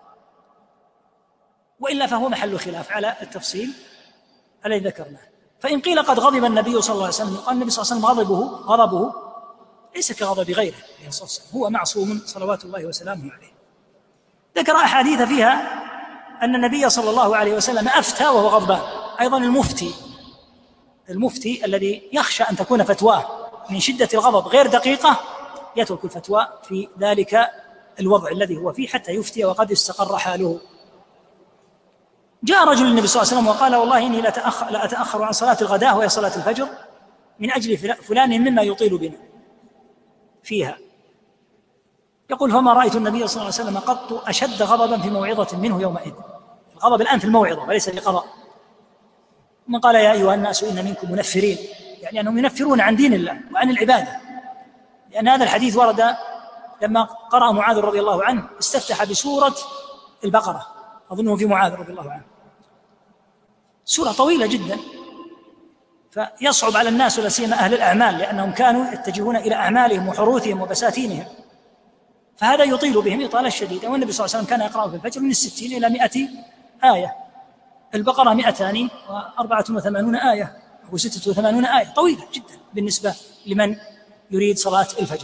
وإلا فهو محل خلاف على التفصيل الذي ذكرناه. فإن قيل قد غضب النبي صلى الله عليه وسلم، قال النبي صلى الله عليه وسلم غضبه غضبه ليس كغضب غيره، هو معصوم صلوات الله وسلامه عليه. ذكر أحاديث فيها أن النبي صلى الله عليه وسلم أفتى وهو غضبان. أيضا المفتي المفتي الذي يخشى أن تكون فتواه من شدة الغضب غير دقيقة يترك الفتوى في ذلك الوضع الذي هو فيه حتى يفتي وقد استقر حاله. جاء رجل النبي صلى الله عليه وسلم وقال والله إني لأتأخر عن صلاة الغداء وهي صلاة الفجر من أجل فلان مما يطيل بنا فيها. يقول فما رأيت النبي صلى الله عليه وسلم قط أشد غضبا في موعظة منه يومئذ. الغضب الآن في الموعظة وليس في قضاء. من قال يا أيها الناس إن منكم منفرين، يعني أنهم ينفرون عن دين الله وعن العبادة، لأن هذا الحديث ورد لما قرأ معاذ رضي الله عنه استفتح بسورة البقرة، أظنه في معاذ رضي الله عنه، سورة طويلة جدا فيصعب على الناس ولا سيما أهل الأعمال لأنهم كانوا يتجهون إلى أعمالهم وحروثهم وبساتينهم، فهذا يطيل بهم إطالة شديدة. والنبي صلى الله عليه وسلم كان يقرأ في الفجر من الستين إلى مئة آية، البقرة مئتان وأربعة وثمانون آية أو ستة وثمانون آية، طويلة جدا بالنسبة لمن يريد صلاة الفجر.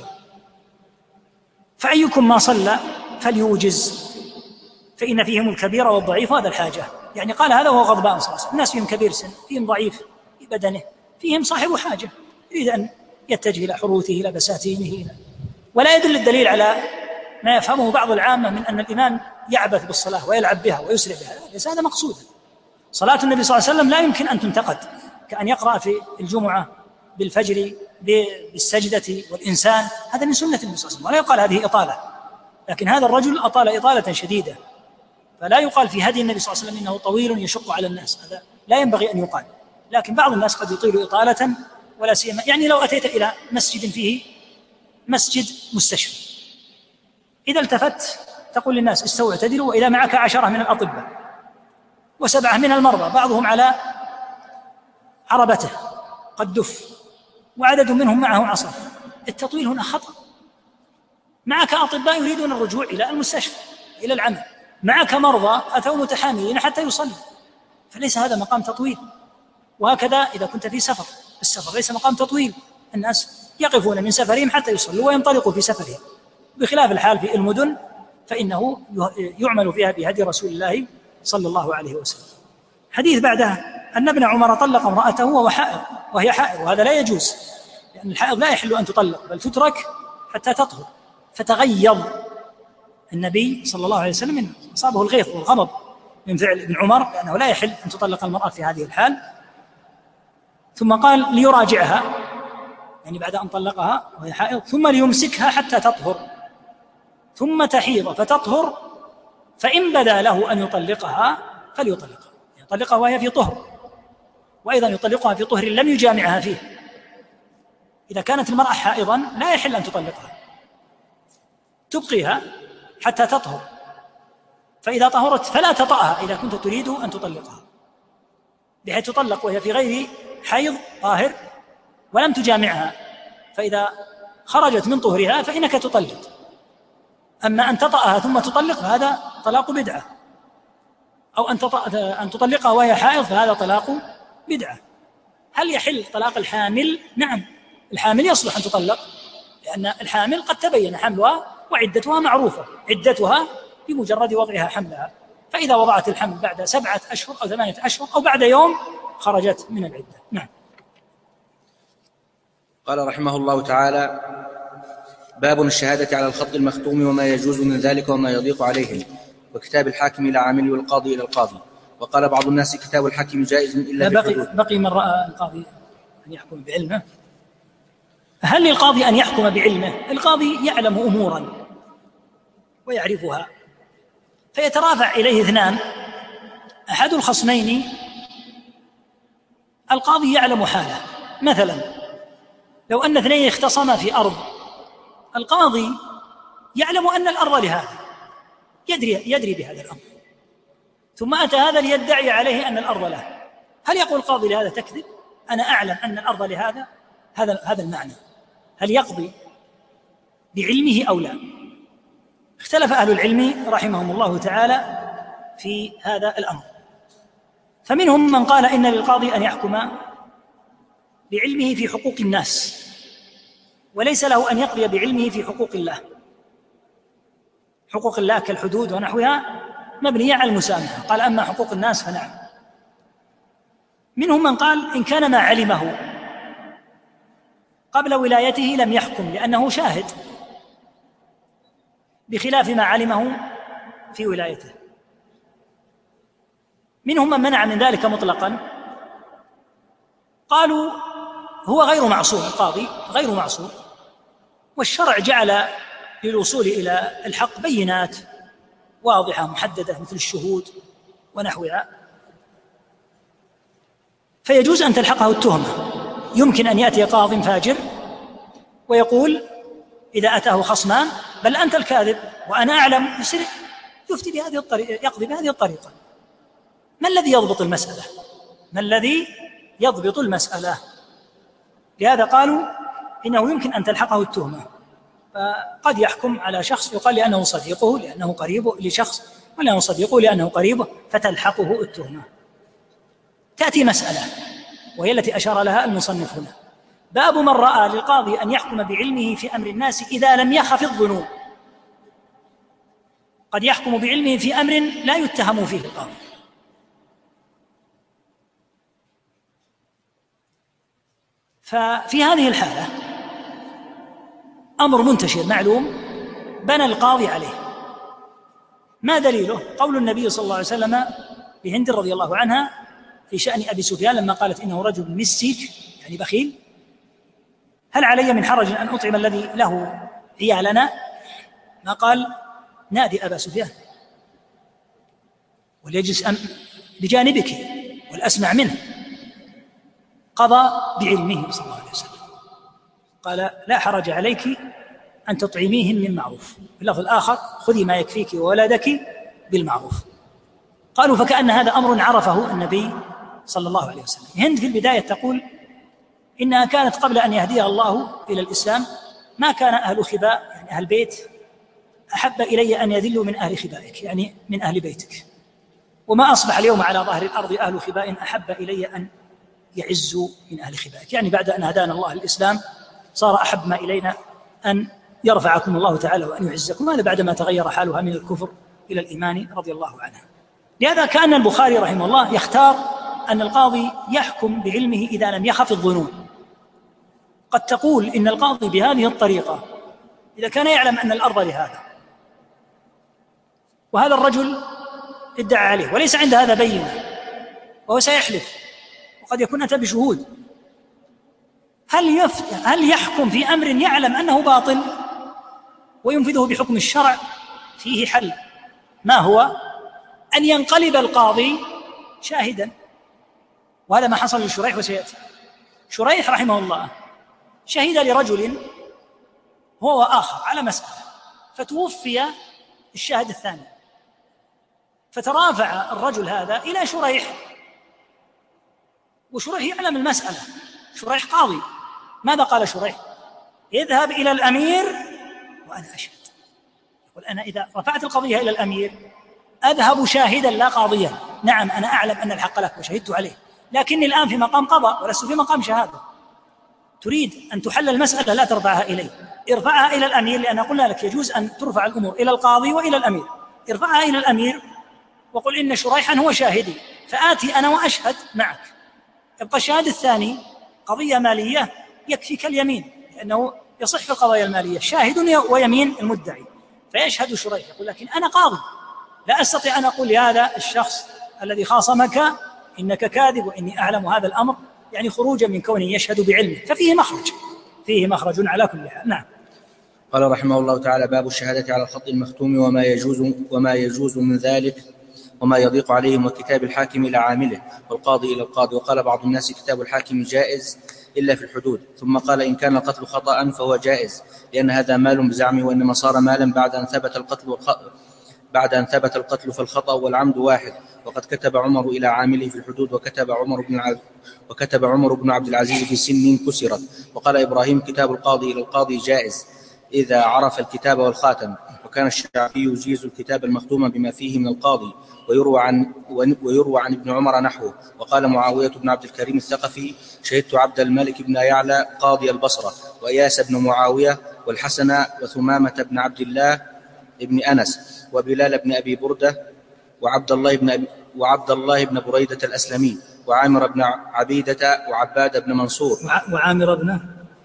فأيكم ما صلى فليوجز فإن فيهم الكبير والضعيف هذا الحاجة، يعني قال هذا وهو غضبان صلى الله عليه وسلم. الناس فيهم كبير سن، فيهم ضعيف في بدنه، فيهم صاحب حاجة يريد أن يتجه إلى حروثه إلى بساتينه، ولا يدل الدليل على ما يفهمه بعض العامة من أن الإمام يعبث بالصلاة ويلعب بها ويسرع بها، ليس هذا مقصودا. صلاة النبي صلى الله عليه وسلم لا يمكن أن تنتقد، كأن يقرأ في الجمعة بالفجر بالسجدة والإنسان، هذا من سنة النبي صلى الله عليه وسلم ولا يقال هذه إطالة، لكن هذا الرجل أطال إطالة شديدة، فلا يقال في هدي النبي صلى الله عليه وسلم إنه طويل يشق على الناس، هذا لا ينبغي أن يقال. لكن بعض الناس قد يطيل إطالة ولا سيما، يعني لو أتيت إلى مسجد فيه مسجد مستشفى، إذا التفت تقول للناس استووا اعتدلوا، وإذا معك عشرة من الأطباء وسبعة من المرضى بعضهم على عربته قد دف وعدد منهم معه عصا، التطويل هنا خطأ. معك أطباء يريدون الرجوع إلى المستشفى إلى العمل، معك مرضى أتوا متحاملين حتى يصلوا، فليس هذا مقام تطويل. وهكذا إذا كنت في سفر، السفر ليس مقام تطويل، الناس يقفون من سفرهم حتى يصلوا وينطلقوا في سفرهم، بخلاف الحال في المدن فإنه يعمل فيها بهدي رسول الله صلى الله عليه وسلم. حديث بعدها أن ابن عمر طلق امرأته وهو حائض وهي حائض، وهذا لا يجوز، لأن الحائض لا يحل أن تطلق بل تترك حتى تطهر. فتغيظ النبي صلى الله عليه وسلم منه، أصابه الغيظ والغضب من فعل ابن عمر لأنه لا يحل أن تطلق المرأة في هذه الحال. ثم قال ليراجعها، يعني بعد أن طلقها وهي حائض، ثم ليمسكها حتى تطهر ثم تحيض فتطهر، فإن بدا له أن يطلقها فليطلقها، يطلقها وهي في طهر، وأيضا يطلقها في طهر لم يجامعها فيه. إذا كانت المرأة حائضا لا يحل أن تطلقها، تبقيها حتى تطهر، فإذا طهرت فلا تطأها إذا كنت تريد أن تطلقها، بحيث تطلق وهي في غير حيض طاهر ولم تجامعها، فإذا خرجت من طهرها فإنك تطلق. أما أن تطأها ثم تطلق فهذا طلاق بدعة، أو أن أن تطلقها وهي حائض فهذا طلاق بدعة. هل يحل طلاق الحامل؟ نعم، الحامل يصلح أن تطلق، لأن الحامل قد تبين حملها وعدتها معروفة، عدتها بمجرد وضعها حملها، فإذا وضعت الحمل بعد سبعة أشهر أو ثمانية أشهر أو بعد يوم خرجت من العدة. نعم. قال رحمه الله تعالى: باب الشهادة على الخط المختوم وما يجوز من ذلك وما يضيق عليهم، وكتاب الحاكم إلى عامل والقاضي إلى القاضي. وقال بعض الناس: كتاب الحاكم جائز إلا بقي, بقي من رأى القاضي أن يحكم بعلمه. هل للقاضي أن يحكم بعلمه؟ القاضي يعلم أمورا ويعرفها، فيترافع إليه اثنان، أحد الخصمين القاضي يعلم حاله. مثلا لو أن اثنين اختصما في أرض، القاضي يعلم أن الأرض لهذا، يدري, يدري بهذا الأمر، ثم أتى هذا ليدعي عليه أن الأرض له. هل يقول القاضي لهذا تكذب؟ أنا أعلم أن الأرض لهذا، هذا هذا المعنى. هل يقضي بعلمه أو لا؟ اختلف أهل العلم رحمهم الله تعالى في هذا الأمر، فمنهم من قال إن للقاضي أن يحكم بعلمه في حقوق الناس، وليس له أن يقضي بعلمه في حقوق الله. حقوق الله كالحدود ونحوها مبنية على المسامحة، قال أما حقوق الناس فنعم. منهم من قال إن كان ما علمه قبل ولايته لم يحكم لأنه شاهد، بخلاف ما علمه في ولايته. منهم من منع من ذلك مطلقا، قالوا هو غير معصوم، القاضي غير معصوم، والشرع جعل للوصول إلى الحق بينات واضحة محددة مثل الشهود ونحوها، فيجوز أن تلحقه التهمة. يمكن أن يأتي قاض فاجر ويقول إذا أتاه خصمان بل أنت الكاذب وأنا أعلم، يصير يفتي بهذه الطريقة، يقضي بهذه الطريقة. ما الذي يضبط المسألة؟ ما الذي يضبط المسألة؟ لهذا قالوا إنه يمكن أن تلحقه التهمة، فقد يحكم على شخص يقال لأنه صديقه لأنه قريبه لشخص، ولأنه صديقه لأنه قريبه، فتلحقه التهمة. تأتي مسألة وهي التي أشار لها المصنف هنا: باب من رأى للقاضي أن يحكم بعلمه في أمر الناس إذا لم يخف الظنون. قد يحكم بعلمه في أمر لا يتهم فيه القاضي، ففي هذه الحالة أمر منتشر معلوم بنى القاضي عليه. ما دليله؟ قول النبي صلى الله عليه وسلم لهند رضي الله عنها في شأن أبي سفيان لما قالت إنه رجل مسيك يعني بخيل، هل علي من حرج أن أطعم الذي له عيالنا؟ ما قال نادي أبا سفيان وليجلس بجانبك والأسمع منه، قضى بعلمه صلى الله عليه وسلم، قال لا حرج عليك أن تطعميهم من معروف، في اللفظ الآخر خذي ما يكفيك وولدك بالمعروف. قالوا فكأن هذا أمر عرفه النبي صلى الله عليه وسلم. هند في البداية تقول إنها كانت قبل أن يهديها الله إلى الإسلام ما كان أهل خباء يعني أهل بيت أحب إلي أن يذلوا من أهل خبائك يعني من أهل بيتك، وما أصبح اليوم على ظهر الأرض أهل خباء أحب إلي أن يعزوا من أهل خبائك، يعني بعد أن هدانا الله الإسلام صار أحب ما إلينا أن يرفعكم الله تعالى وأن يعزكم، هذا بعدما تغير حالها من الكفر إلى الإيمان رضي الله عنها. لهذا كان البخاري رحمه الله يختار أن القاضي يحكم بعلمه إذا لم يخف الظنون. قد تقول إن القاضي بهذه الطريقة إذا كان يعلم أن الأرض لهذا وهذا الرجل ادعى عليه وليس عند هذا بينة وهو سيحلف وقد يكون أتى بشهود، هل, يف... هل يحكم في أمر يعلم أنه باطل وينفذه بحكم الشرع؟ فيه حل، ما هو؟ أن ينقلب القاضي شاهدا، وهذا ما حصل لشريح وسيأتي. شريح رحمه الله شهد لرجل هو وآخر على مسألة، فتوفي الشاهد الثاني، فترافع الرجل هذا إلى شريح، وشريح يعلم المسألة، شريح قاضي. ماذا قال شريح؟ اذهب إلى الأمير وأنا أشهد. يقول أنا إذا رفعت القضية إلى الأمير أذهب شاهدا لا قاضيا، نعم أنا أعلم أن الحق لك وشهدت عليه، لكني الآن في مقام قضاء ولست في مقام شهادة. تريد أن تحل المسألة لا ترفعها إلي، ارفعها إلى الأمير، لأن قلنا لك يجوز أن ترفع الأمور إلى القاضي وإلى الأمير، ارفعها إلى الأمير وقل إن شريحا هو شاهدي، فآتي أنا وأشهد معك. يبقى الشهادة الثاني قضية مالية يكفيك اليمين، لأنه يصح في القضايا المالية شاهد ويمين المدعي، فيشهد شريح يقول لكن أنا قاضي لا أستطيع أن أقول لهذا الشخص الذي خاصمك إنك كاذب وإني أعلم هذا الأمر، يعني خروجا من كونه يشهد بعلمه، ففيه مخرج فيه مخرج على كل حال. نعم. قال رحمه الله تعالى: باب الشهادة على الخط المختوم وما يجوز وما يجوز من ذلك وما يضيق عليهم، وكتاب الحاكم إلى عامله والقاضي إلى القاضي. وقال بعض الناس: كتاب الحاكم جائز إلا في الحدود. ثم قال: إن كان القتل خطأ فهو جائز، لأن هذا مال بزعمه، وإنما صار مالا بعد أن ثبت القتل والخطأ بعد أن ثبت القتل فالخطأ والعمد واحد. وقد كتب عمر إلى عامله في الحدود، وكتب عمر بن العز وكتب عمر بن عبد العزيز في سن كسرت. وقال إبراهيم: كتاب القاضي إلى القاضي جائز إذا عرف الكتاب والخاتم. وكان الشافعي يجيز الكتاب المختوم بما فيه من القاضي، ويروى عن ويروى عن ابن عمر نحوه. وقال معاوية بن عبد الكريم الثقفي: شهدت عبد الملك بن يعلى قاضي البصرة، وإياس بن معاوية، والحسن، وثمامة بن عبد الله بن أنس، وبلال بن أبي بردة، وعبد الله بن أبي وعبد الله بن بريدة الأسلمي، وعامر بن عبيدة، وعباد بن منصور. وعامر بن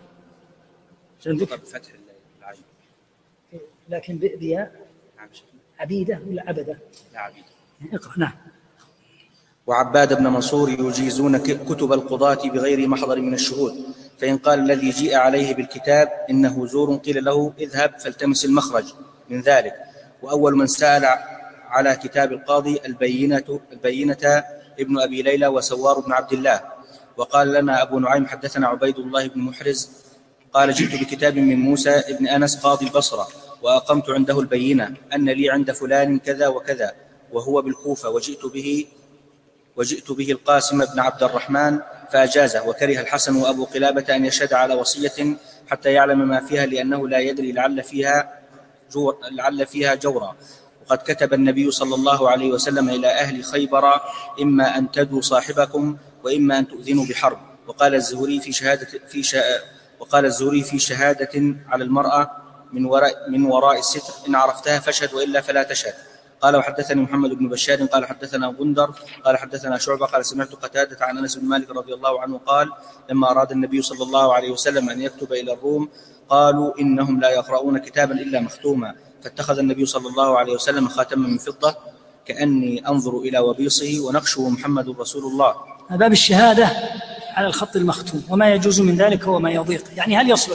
فتح العين لكن بيا عبيدة ولا عبدة؟ لا عبيدة. اقرأ. نعم. وعباد بن منصور يجيزون كتب القضاة بغير محضر من الشهود. فإن قال الذي جيء عليه بالكتاب إنه زور، قيل له: اذهب فالتمس المخرج من ذلك. وأول من سأل على كتاب القاضي البينة, البينة ابن أبي ليلى وسوار بن عبد الله. وقال لنا أبو نعيم: حدثنا عبيد الله بن محرز قال: جئت بكتاب من موسى ابن أنس قاضي البصرة، وأقمت عنده البينة أن لي عند فلان كذا وكذا وهو بالكوفة، وجئت به وجئت به القاسم بن عبد الرحمن فأجازه. وكره الحسن وأبو قلابة أن يشهد على وصية حتى يعلم ما فيها، لأنه لا يدري لعل فيها جور لعل فيها جورا. وقد كتب النبي صلى الله عليه وسلم إلى أهل خيبر: إما أن تدوا صاحبكم وإما أن تؤذنوا بحرب. وقال الزهري في شهادة في شا... وقال الزهري في شهادة على المرأة من وراء من وراء الستر: إن عرفتها فاشهد وإلا فلا تشهد. قال: وحدثني محمد بن بشار قال حدثنا غندر قال حدثنا شعبة قال: سمعت قتادة عن أنس بن مالك رضي الله عنه قال: لما أراد النبي صلى الله عليه وسلم أن يكتب إلى الروم قالوا: إنهم لا يقرؤون كتابا إلا مختوما، فاتخذ النبي صلى الله عليه وسلم خاتما من فضة كأني أنظر إلى وبيصه ونقشه محمد رسول الله. باب الشهادة على الخط المختوم وما يجوز من ذلك وما يضيق، يعني هل يصلح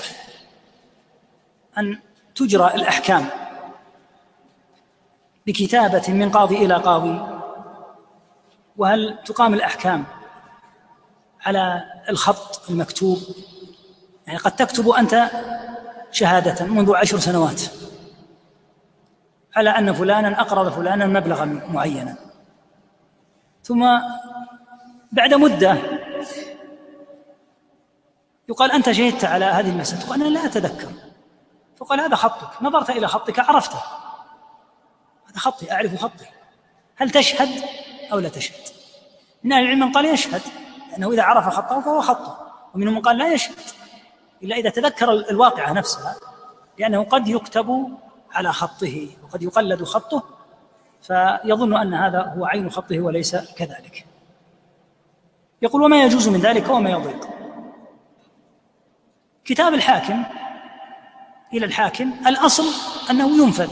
أن تجرى الأحكام بكتابة من قاضي إلى قاضي، وهل تقام الأحكام على الخط المكتوب؟ يعني قد تكتب أنت شهادة منذ عشر سنوات على أن فلانا أقرض فلانا مبلغا معينا، ثم بعد مدة يقال: أنت شهدت على هذه المسألة، تقول: أنا لا أتذكر. فقال: هذا خطك، نظرت إلى خطك عرفته، هذا خطي، أعرف خطي، هل تشهد أو لا تشهد؟ من أهل العلم من قال يشهد، لأنه إذا عرف خطه فهو خطه، ومنهم من قال لا يشهد إلا إذا تذكر الواقعة نفسها، لأنه قد يكتب على خطه وقد يقلد خطه فيظن أن هذا هو عين خطه وليس كذلك. يقول: وما يجوز من ذلك وما يضيق. كتاب الحاكم إلى الحاكم الأصل أنه ينفذ،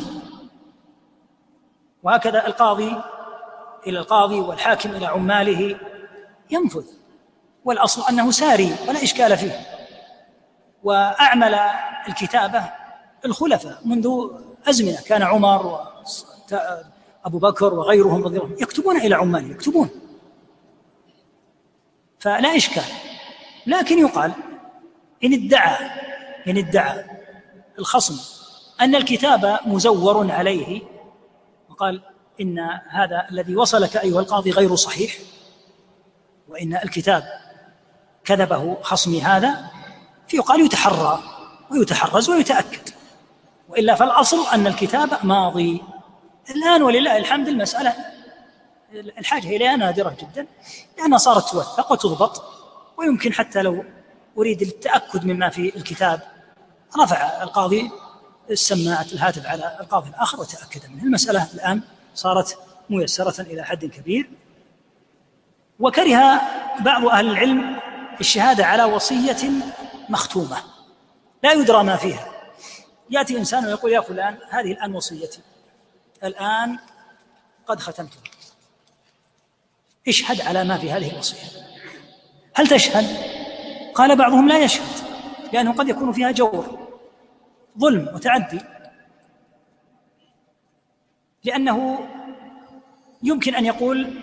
وهكذا القاضي إلى القاضي والحاكم إلى عماله ينفذ، والأصل أنه ساري ولا إشكال فيه. وأعمل الكتابة الخلفاء منذ أزمنة، كان عمر وأبو بكر وغيرهم رضي الله عنهم يكتبون إلى عمال، يكتبون، فلا إشكال. لكن يقال: إن ادعى إن ادعى الخصم أن الكتاب مزور عليه، وقال: إن هذا الذي وصلك أيها القاضي غير صحيح، وإن الكتاب كذبه خصمي هذا، فيقال: يتحرى ويتحرز ويتأكد، وإلا فالأصل أن الكتاب ماضي. الآن ولله الحمد المسألة الحاجة إليها نادرة جدا، لأنها صارت توثق وتضبط، ويمكن حتى لو أريد التأكد مما في الكتاب رفع القاضي السماعة الهاتف على القاضي الآخر وتأكد منه. المسألة الآن صارت ميسرة إلى حد كبير. وكره بعض أهل العلم الشهادة على وصية مختومة لا يدرى ما فيها. يأتي إنسان ويقول يا فلان هذه الآن وصيتي، الآن قد ختمتها، اشهد على ما في هذه الوصية. هل تشهد؟ قال بعضهم لا يشهد، لأنه قد يكون فيها جور، ظلم وتعدي، لأنه يمكن أن يقول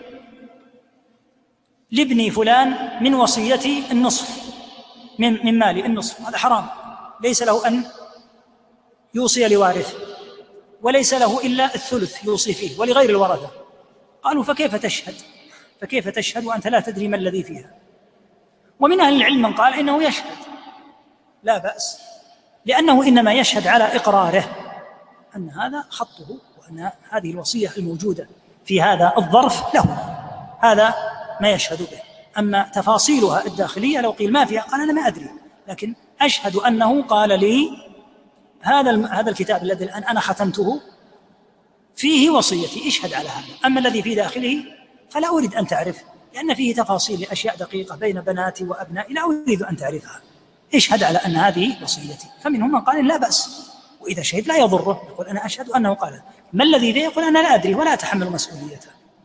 لابني فلان من وصيتي النصف من, من مالي النصف، هذا حرام، ليس له أن يوصي لوارث، وليس له إلا الثلث يوصي فيه ولغير الورثة. قالوا فكيف تشهد؟ فكيف تشهد وأنت لا تدري ما الذي فيها؟ ومن أهل العلم من قال إنه يشهد لا بأس، لأنه إنما يشهد على إقراره أن هذا خطه وأن هذه الوصية الموجودة في هذا الظرف له، هذا ما يشهد به. أما تفاصيلها الداخلية لو قيل ما فيها قال أنا ما أدري، لكن أشهد أنه قال لي هذا هذا الكتاب الذي الآن أنا ختمته فيه وصيتي، اشهد على هذا. أما الذي في داخله فلا أريد أن تعرف، لأن فيه تفاصيل أشياء دقيقة بين بناتي وأبنائي لا أريد أن تعرفها، اشهد على أن هذه وصيتي. فمنهم من قال لا بأس، وإذا شهد لا يضره، يقول أنا أشهد أنه قال. ما الذي فيه؟ يقول أنا لا أدري ولا أتحمل مسؤوليته.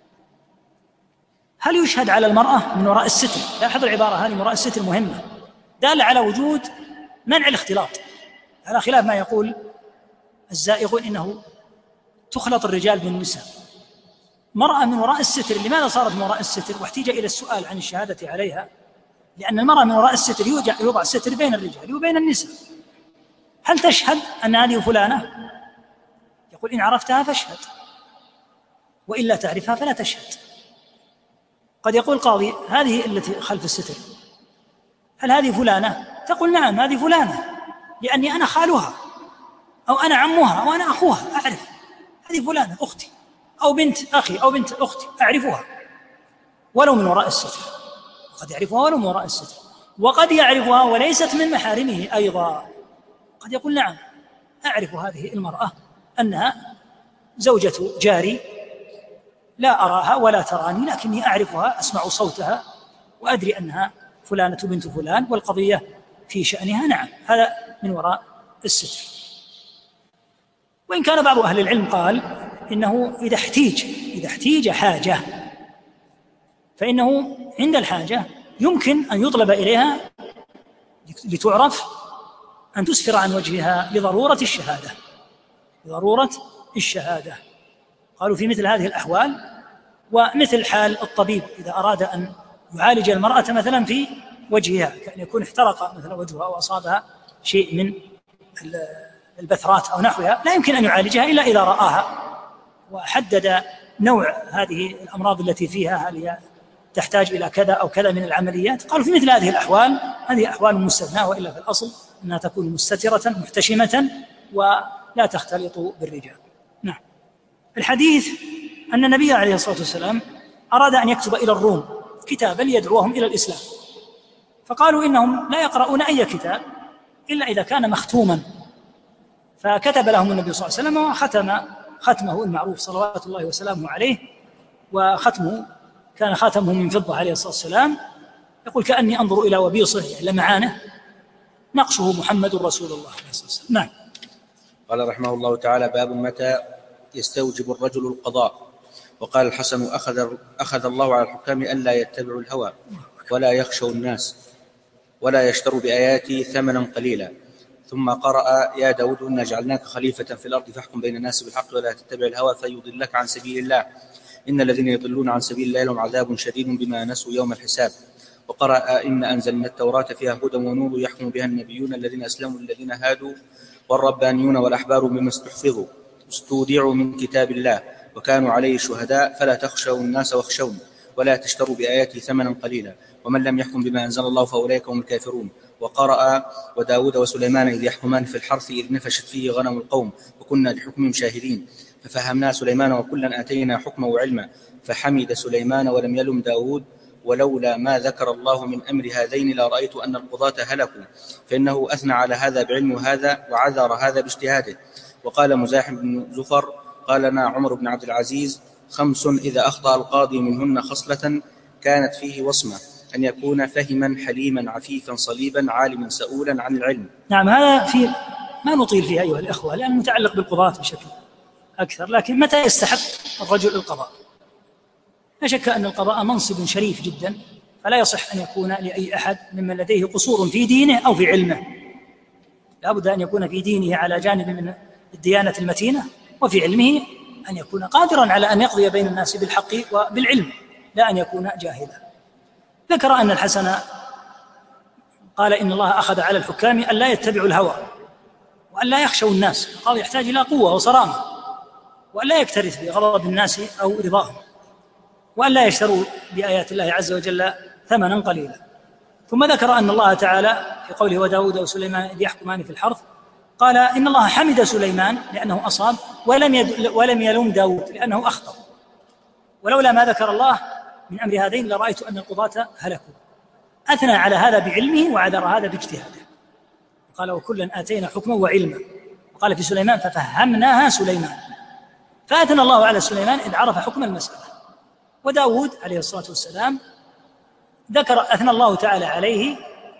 هل يشهد على المرأة من وراء الستر؟ لاحظ العبارة هذه، من وراء الستر مهمة، دال على وجود منع الاختلاط، على خلاف ما يقول الزائغون إنه تخلط الرجال بالنساء. مرأة من وراء الستر، لماذا صارت من وراء الستر واحتيج إلى السؤال عن الشهادة عليها؟ لأن المرأة من وراء الستر يوضع الستر بين الرجال وبين النساء. هل تشهد أن هذه فلانة؟ يقول إن عرفتها فاشهد، وإلا تعرفها فلا تشهد. قد يقول قاضي هذه التي خلف الستر هل هذه فلانة؟ تقول نعم هذه فلانة، لأني أنا خالها أو أنا عمها أو أنا أخوها، أعرف هذه فلانة أختي أو بنت أخي أو بنت أختي، أعرفها ولو من وراء الستر. قد يعرفها ولو من وراء الستر، وقد يعرفها وليست من محارمه أيضا. قد يقول نعم أعرف هذه المرأة أنها زوجة جاري، لا أراها ولا تراني، لكني أعرفها، أسمع صوتها وأدري أنها فلانة بنت فلان، والقضية في شأنها. نعم هذا من وراء الستر. وإن كان بعض أهل العلم قال إنه إذا احتيج إذا احتيج حاجة فإنه عند الحاجة يمكن أن يطلب إليها لتعرف أن تسفر عن وجهها لضرورة الشهادة لضرورة الشهادة قالوا في مثل هذه الأحوال، ومثل حال الطبيب إذا أراد أن يعالج المرأة مثلا في وجهها، كأن يكون احترق مثلا وجهها أو أصابها شيء من البثرات أو نحوها، لا يمكن أن يعالجها إلا إذا رآها وحدد نوع هذه الأمراض التي فيها، هل هي تحتاج إلى كذا أو كذا من العمليات. قالوا في مثل هذه الأحوال هذه أحوال مستثناة، وإلا في الأصل أنها تكون مستترة محتشمة ولا تختلط بالرجال. نعم. الحديث أن النبي عليه الصلاة والسلام أراد أن يكتب إلى الروم كتابا يدعوهم إلى الإسلام، فقالوا إنهم لا يقرؤون أي كتاب إلا إذا كان مختوما، فكتب لهم النبي صلى الله عليه وسلم وختم ختمه المعروف صلوات الله وسلامه عليه، وختمه كان خاتمه من فضة عليه الصلاة والسلام، يقول كأني أنظر إلى وبيصه يعني لمعانه، نقشه محمد رسول الله عليه الصلاة والسلام. نعم. قال رحمه الله تعالى: باب متى يستوجب الرجل القضاء. وقال الحسن: أخذ, أخذ الله على الحكام ألا يتبعوا الهوى ولا يخشوا الناس ولا يشتروا بآياتي ثمنا قليلا. ثم قرأ: يا داود إنا جعلناك خليفة في الأرض فاحكم بين الناس بالحق ولا تتبع الهوى فيضلك عن سبيل الله إن الذين يضلون عن سبيل الله لهم عذاب شديد بما نسوا يوم الحساب. وقرأ: إن أنزلنا التوراة فيها هدى ونور يحكم بها النبيون الذين أسلموا للذين هادوا والربانيون والأحبار بما استحفظوا استودعوا من كتاب الله وكانوا عليه شهداء فلا تخشوا الناس واخشون ولا تشتروا بآياتي ثمنا قليلا ومن لم يحكم بما أنزل الله فأولئك هم الكافرون. وقرأ: وداود وسليمان إذ يحكمان في الحرث إذ نفشت فيه غنم القوم وكنا لحكمهم شاهدين ففهمنا سليمان وكلا آتينا حكما وعلما فحمد سليمان ولم يلم داود ولولا ما ذكر الله من أمر هذين لا رأيت أن القضاة هلكوا فإنه أثنى على هذا بعلم هذا وعذر هذا باجتهاده. وقال مزاحم بن زفر: قال لنا عمر بن عبد العزيز خمس إذا أخطأ القاضي منهن خصلة كانت فيه وصمة: أن يكون فهما حليما عفيفا صليبا عالما سؤولا عن العلم. نعم، هذا في ما نطيل فيه أيها الإخوة لأنه متعلق بالقضاة بشكل أكثر، لكن متى يستحق الرجل القضاء؟ لا شك أن القضاء منصب شريف جدا، فلا يصح أن يكون لأي أحد ممن لديه قصور في دينه أو في علمه. لا بد أن يكون في دينه على جانب من الديانة المتينة، وفي علمه أن يكون قادرا على أن يقضي بين الناس بالحق وبالعلم، لا أن يكون جاهلا. ذكر أن الحسن قال: إن الله أخذ على الحكام أن لا يتبعوا الهوى وأن لا يخشوا الناس. القاضي يحتاج إلى قوة وصرامة، وأن لا يكترث بغضب الناس أو رضاهم، وأن لا يشتروا بآيات الله عز وجل ثمنا قليلا. ثم ذكر أن الله تعالى في قوله: وداود وسليمان إذ يحكمان في الحرث، قال: إن الله حمد سليمان لأنه أصاب ولم, يد... ولم يلوم داود لأنه أخطأ، ولولا ما ذكر الله من أمر هذين لرأيت أن القضاة هلكوا. أثنى على هذا بعلمه وعذر هذا باجتهاده. قال: وكلا آتينا حكما وعلما. وقال في سليمان: ففهمناها سليمان. فأثنى الله على سليمان إذ عرف حكم المسألة. وداود عليه الصلاة والسلام ذكر أثنى الله تعالى عليه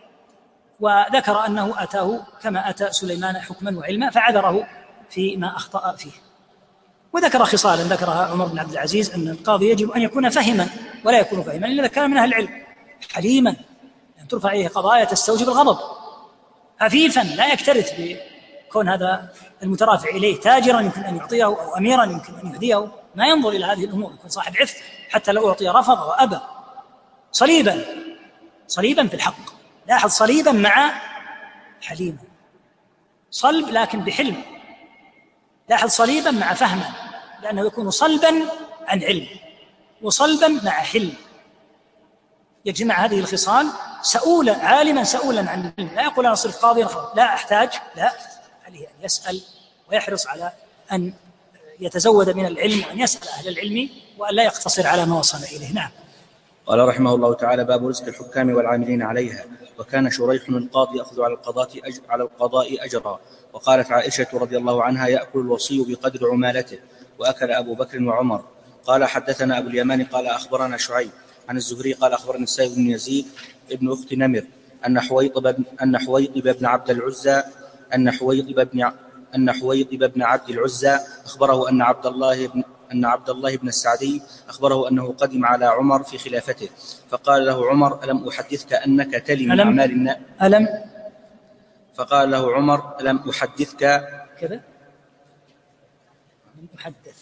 وذكر أنه أتاه كما أتى سليمان حكما وعلما، فعذره فيما أخطأ فيه. وذكر خصالا ذكرها عمر بن عبد العزيز: أن القاضي يجب أن يكون فهما ولا يكون فهما إلا إذا كان من أهل العلم، حليما يعني ترفع إليه قضايا تستوجب الغضب، عفيفا لا يكترث بكون هذا المترافع إليه تاجرا يمكن أن يعطيه أو أميرا يمكن أن يهديه، ما ينظر إلى هذه الأمور، يكون صاحب عفة حتى لو أعطي رفض وأبى. صليبا صليبا في الحق، لاحظ: صليبا مع حليما، صلب لكن بحلم. لاحظ: صليبا مع فهما، لأنه يكون صلبا عن علم وصلبا مع حلم، يجمع هذه الخصال. سؤولا عالما سؤولا عن العلم، لا يقول أنا صرت قاضيا لا أحتاج، لا، عليه أن يسأل ويحرص على أن يتزود من العلم وأن يسأل أهل العلم وأن لا يقتصر على ما وصل إليه. نعم. قال رحمه الله تعالى: باب رزق الحكام والعاملين عليها. وكان شريح القاضي يأخذ على القضاء أجر على القضاء أجرا. وقالت عائشة رضي الله عنها: يأكل الوصي بقدر عمالته، وأكل أبو بكر وعمر. قال: حدثنا أبو اليمان قال: أخبرنا شعيب عن الزهري قال: أخبرني السائب بن يزيد ابن أخت نمر أن حويطب أن حويطب بن عبد العزى أن حويطب بن أن حويطب بن عبد العزى أخبره أن عبد الله بن أن عبد الله بن السعدي أخبره أنه قدم على عمر في خلافته، فقال له عمر: ألم أحدثك أنك تلي من أعمال الناس؟ ألم فقال له عمر: ألم أحدثك كذا ألم أحدث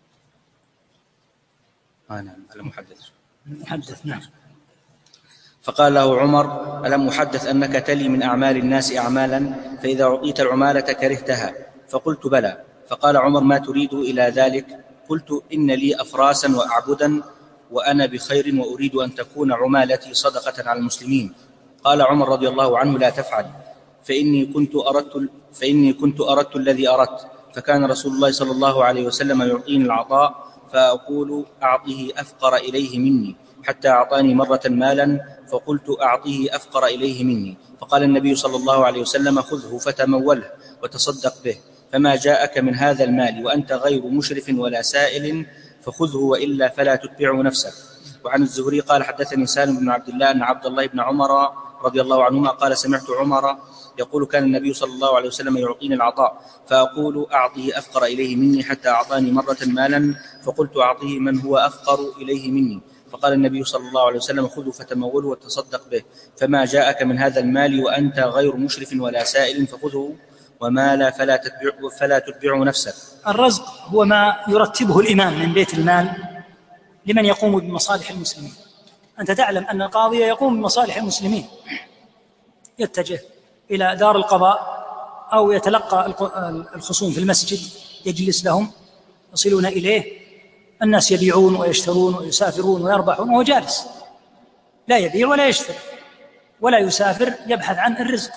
آه نعم ألم أحدث محدث نعم. فقال له عمر: ألم أحدث أنك تلي من أعمال الناس أعمالا فإذا أعطيت العمالة كرهتها؟ فقلت: بلى. فقال عمر: ما تريد إلى ذلك؟ قلت: إن لي أفراسا وأعبدا وأنا بخير وأريد أن تكون عمالتي صدقة على المسلمين. قال عمر رضي الله عنه: لا تفعل، فإني كنت أردت, فإني كنت أردت الذي أردت، فكان رسول الله صلى الله عليه وسلم يعطيني العطاء فأقول: أعطيه أفقر إليه مني، حتى أعطاني مرة مالا فقلت: أعطيه أفقر إليه مني، فقال النبي صلى الله عليه وسلم: خذه فتموله وتصدق به، فما جاءك من هذا المال وأنت غير مشرف ولا سائل فخذه، وإلا فلا تتبع نفسك. وعن الزهري قال: حدثني سالم بن عبد الله أن عبد الله بن عمر رضي الله عنهما قال: سمعت عمر يقول: كان النبي صلى الله عليه وسلم يعطيني العطاء فأقول: أعطيه أفقر إليه مني، حتى أعطاني مرة مالا فقلت: أعطيه من هو أفقر إليه مني، فقال النبي صلى الله عليه وسلم: خذه فتموله وتصدق به، فما جاءك من هذا المال وأنت غير مشرف ولا سائل فخذه، وما لا فلا تتبع, فلا تتبع نفسك. الرزق هو ما يرتبه الإمام من بيت المال لمن يقوم بمصالح المسلمين. أنت تعلم أن القاضي يقوم بمصالح المسلمين، يتجه إلى دار القضاء أو يتلقى الخصوم في المسجد، يجلس لهم يصلون إليه، الناس يبيعون ويشترون ويسافرون ويربحون وهو جالس لا يبيع ولا يشتري ولا يسافر، يبحث عن الرزق.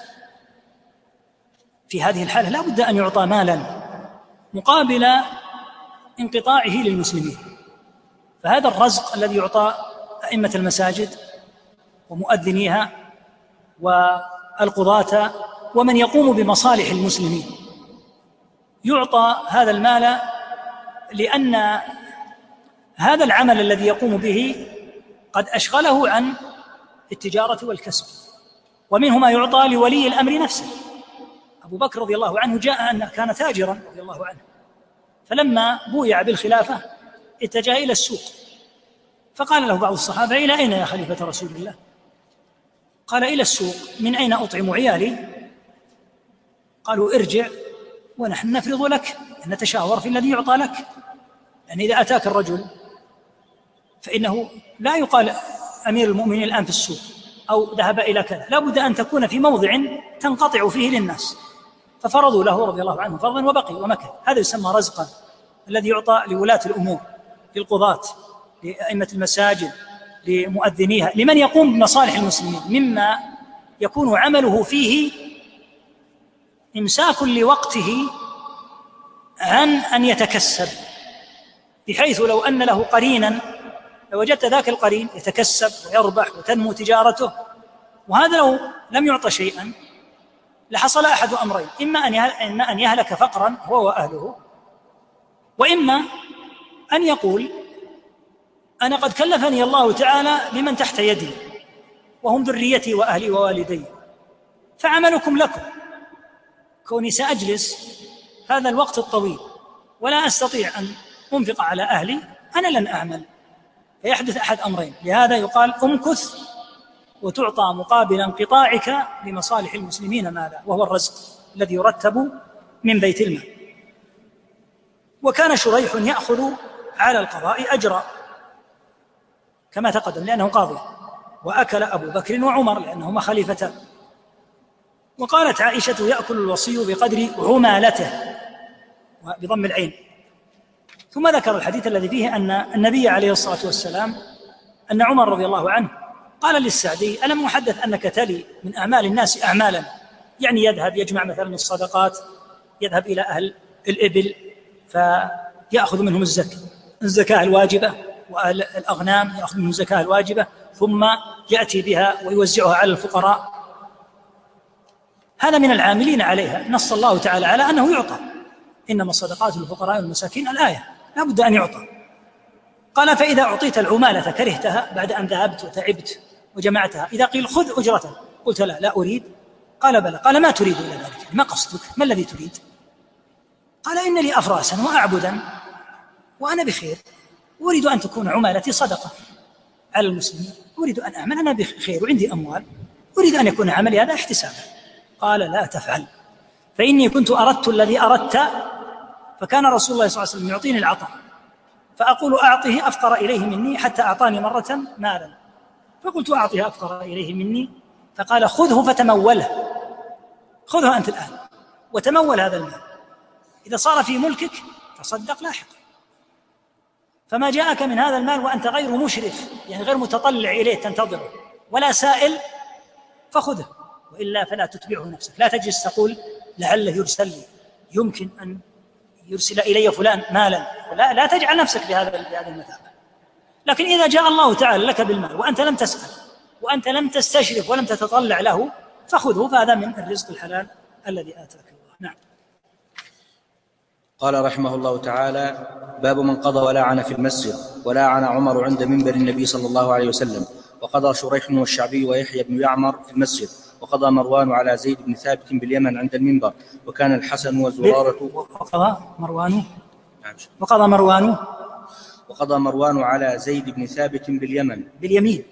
في هذه الحالة لا بد أن يعطى مالا مقابل انقطاعه للمسلمين. فهذا الرزق الذي يعطى أئمة المساجد ومؤذنيها والقضاة ومن يقوم بمصالح المسلمين، يعطى هذا المال لأن هذا العمل الذي يقوم به قد أشغله عن التجارة والكسب. ومنه ما يعطى لولي الأمر نفسه. أبو بكر رضي الله عنه جاء أنه كان تاجرا رضي الله عنه، فلما بويع بالخلافة اتجه إلى السوق، فقال له بعض الصحابة: إلى أين يا خليفة رسول الله؟ قال: إلى السوق. من أين أطعم عيالي؟ قالوا: ارجع ونحن نفرض لك، نتشاور في الذي يعطى لك، لأن إذا أتاك الرجل فإنه لا يقال أمير المؤمنين الآن في السوق أو ذهب إلى كذا، لا بد أن تكون في موضع تنقطع فيه للناس. ففرضوا له رضي الله عنه فرضا وبقي ومكث. هذا يسمى رزقا، الذي يعطى لولاة الأمور، للقضاة، لأئمة المساجد، لمؤذنيها، لمن يقوم بمصالح المسلمين، مما يكون عمله فيه إمساك لوقته عن أن يتكسب، بحيث لو أن له قرينا لوجدت ذاك القرين يتكسب ويربح وتنمو تجارته، وهذا لو لم يعطى شيئا لحصل أحد أمرين: إما أن يهلك فقرا هو وأهله، وإما أن يقول: أنا قد كلفني الله تعالى بمن تحت يدي وهم ذريتي وأهلي ووالدي، فعملكم لكم، كوني سأجلس هذا الوقت الطويل ولا أستطيع أن أنفق على أهلي، أنا لن أعمل. فيحدث أحد أمرين، لهذا يقال: أمكث وتعطى مقابل انقطاعك لمصالح المسلمين ماذا؟ وهو الرزق الذي يرتب من بيت المال. وكان شريح يأخذ على القضاء أجرا كما تقدم لأنه قاضي، وأكل أبو بكر وعمر لأنهما خليفتان. وقالت عائشة: يأكل الوصي بقدر عمالته بضم العين. ثم ذكر الحديث الذي فيه أن النبي عليه الصلاة والسلام أن عمر رضي الله عنه قال للسعدي: ألم أحدث أنك تلي من أعمال الناس أعمالا، يعني يذهب يجمع مثلا الصدقات، يذهب إلى أهل الإبل فيأخذ منهم الزكاة الزكاة الواجبة، وأهل الأغنام يأخذ منهم الزكاة الواجبة، ثم يأتي بها ويوزعها على الفقراء. هذا من العاملين عليها، نص الله تعالى على أنه يعطى: إنما الصدقات للفقراء والمساكين، الآية لا بد أن يعطى. قال: فإذا أعطيت العمالة كرهتها بعد أن ذهبت وتعبت وجمعتها، إذا قيل خذ أجرة قلت لا لا أريد، قال: بلى. قال: ما تريد إلى ذلك؟ ما قصدك؟ ما الذي تريد؟ قال: إن لي أفراسا وأعبدا وأنا بخير، أريد أن تكون عمالتي صدقة على المسلمين، أريد أن أعمل أنا بخير وعندي أموال، أريد أن يكون عملي هذا احتسابا. قال: لا تفعل، فإني كنت أردت الذي أردت، فكان رسول الله صلى الله عليه وسلم يعطيني العطاء فأقول أعطيه أفقر إليه مني، حتى أعطاني مرة مالا فقلت أعطيه أفقر إليه مني، فقال: خذه فتموله، خذه أنت الآن وتمول هذا المال، إذا صار في ملكك تصدق لاحقا، فما جاءك من هذا المال وأنت غير مشرف، يعني غير متطلع إليه تنتظره ولا سائل، فخذه، وإلا فلا تتبعه نفسك. لا تجلس تقول لعله يرسل لي، يمكن أن يرسل إلي فلان مالا، لا, لا تجعل نفسك بهذا بهذه المثابة. لكن إذا جاء الله تعالى لك بالمال وأنت لم تسأل وأنت لم تستشرف ولم تتطلع له، فخذه، فهذا من الرزق الحلال الذي آتاك الله. نعم. قال رحمه الله تعالى: باب من قضى ولاعن في المسجد. ولاعن عمر عند منبر النبي صلى الله عليه وسلم، وقضى شريح والشعبي ويحيى بن يعمر في المسجد، وقضى مروان على زيد بن ثابت باليمن عند المنبر، وكان الحسن وزرارة وقضى مروان وقضى مروان وقضى مروان على زيد بن ثابت باليمن باليمين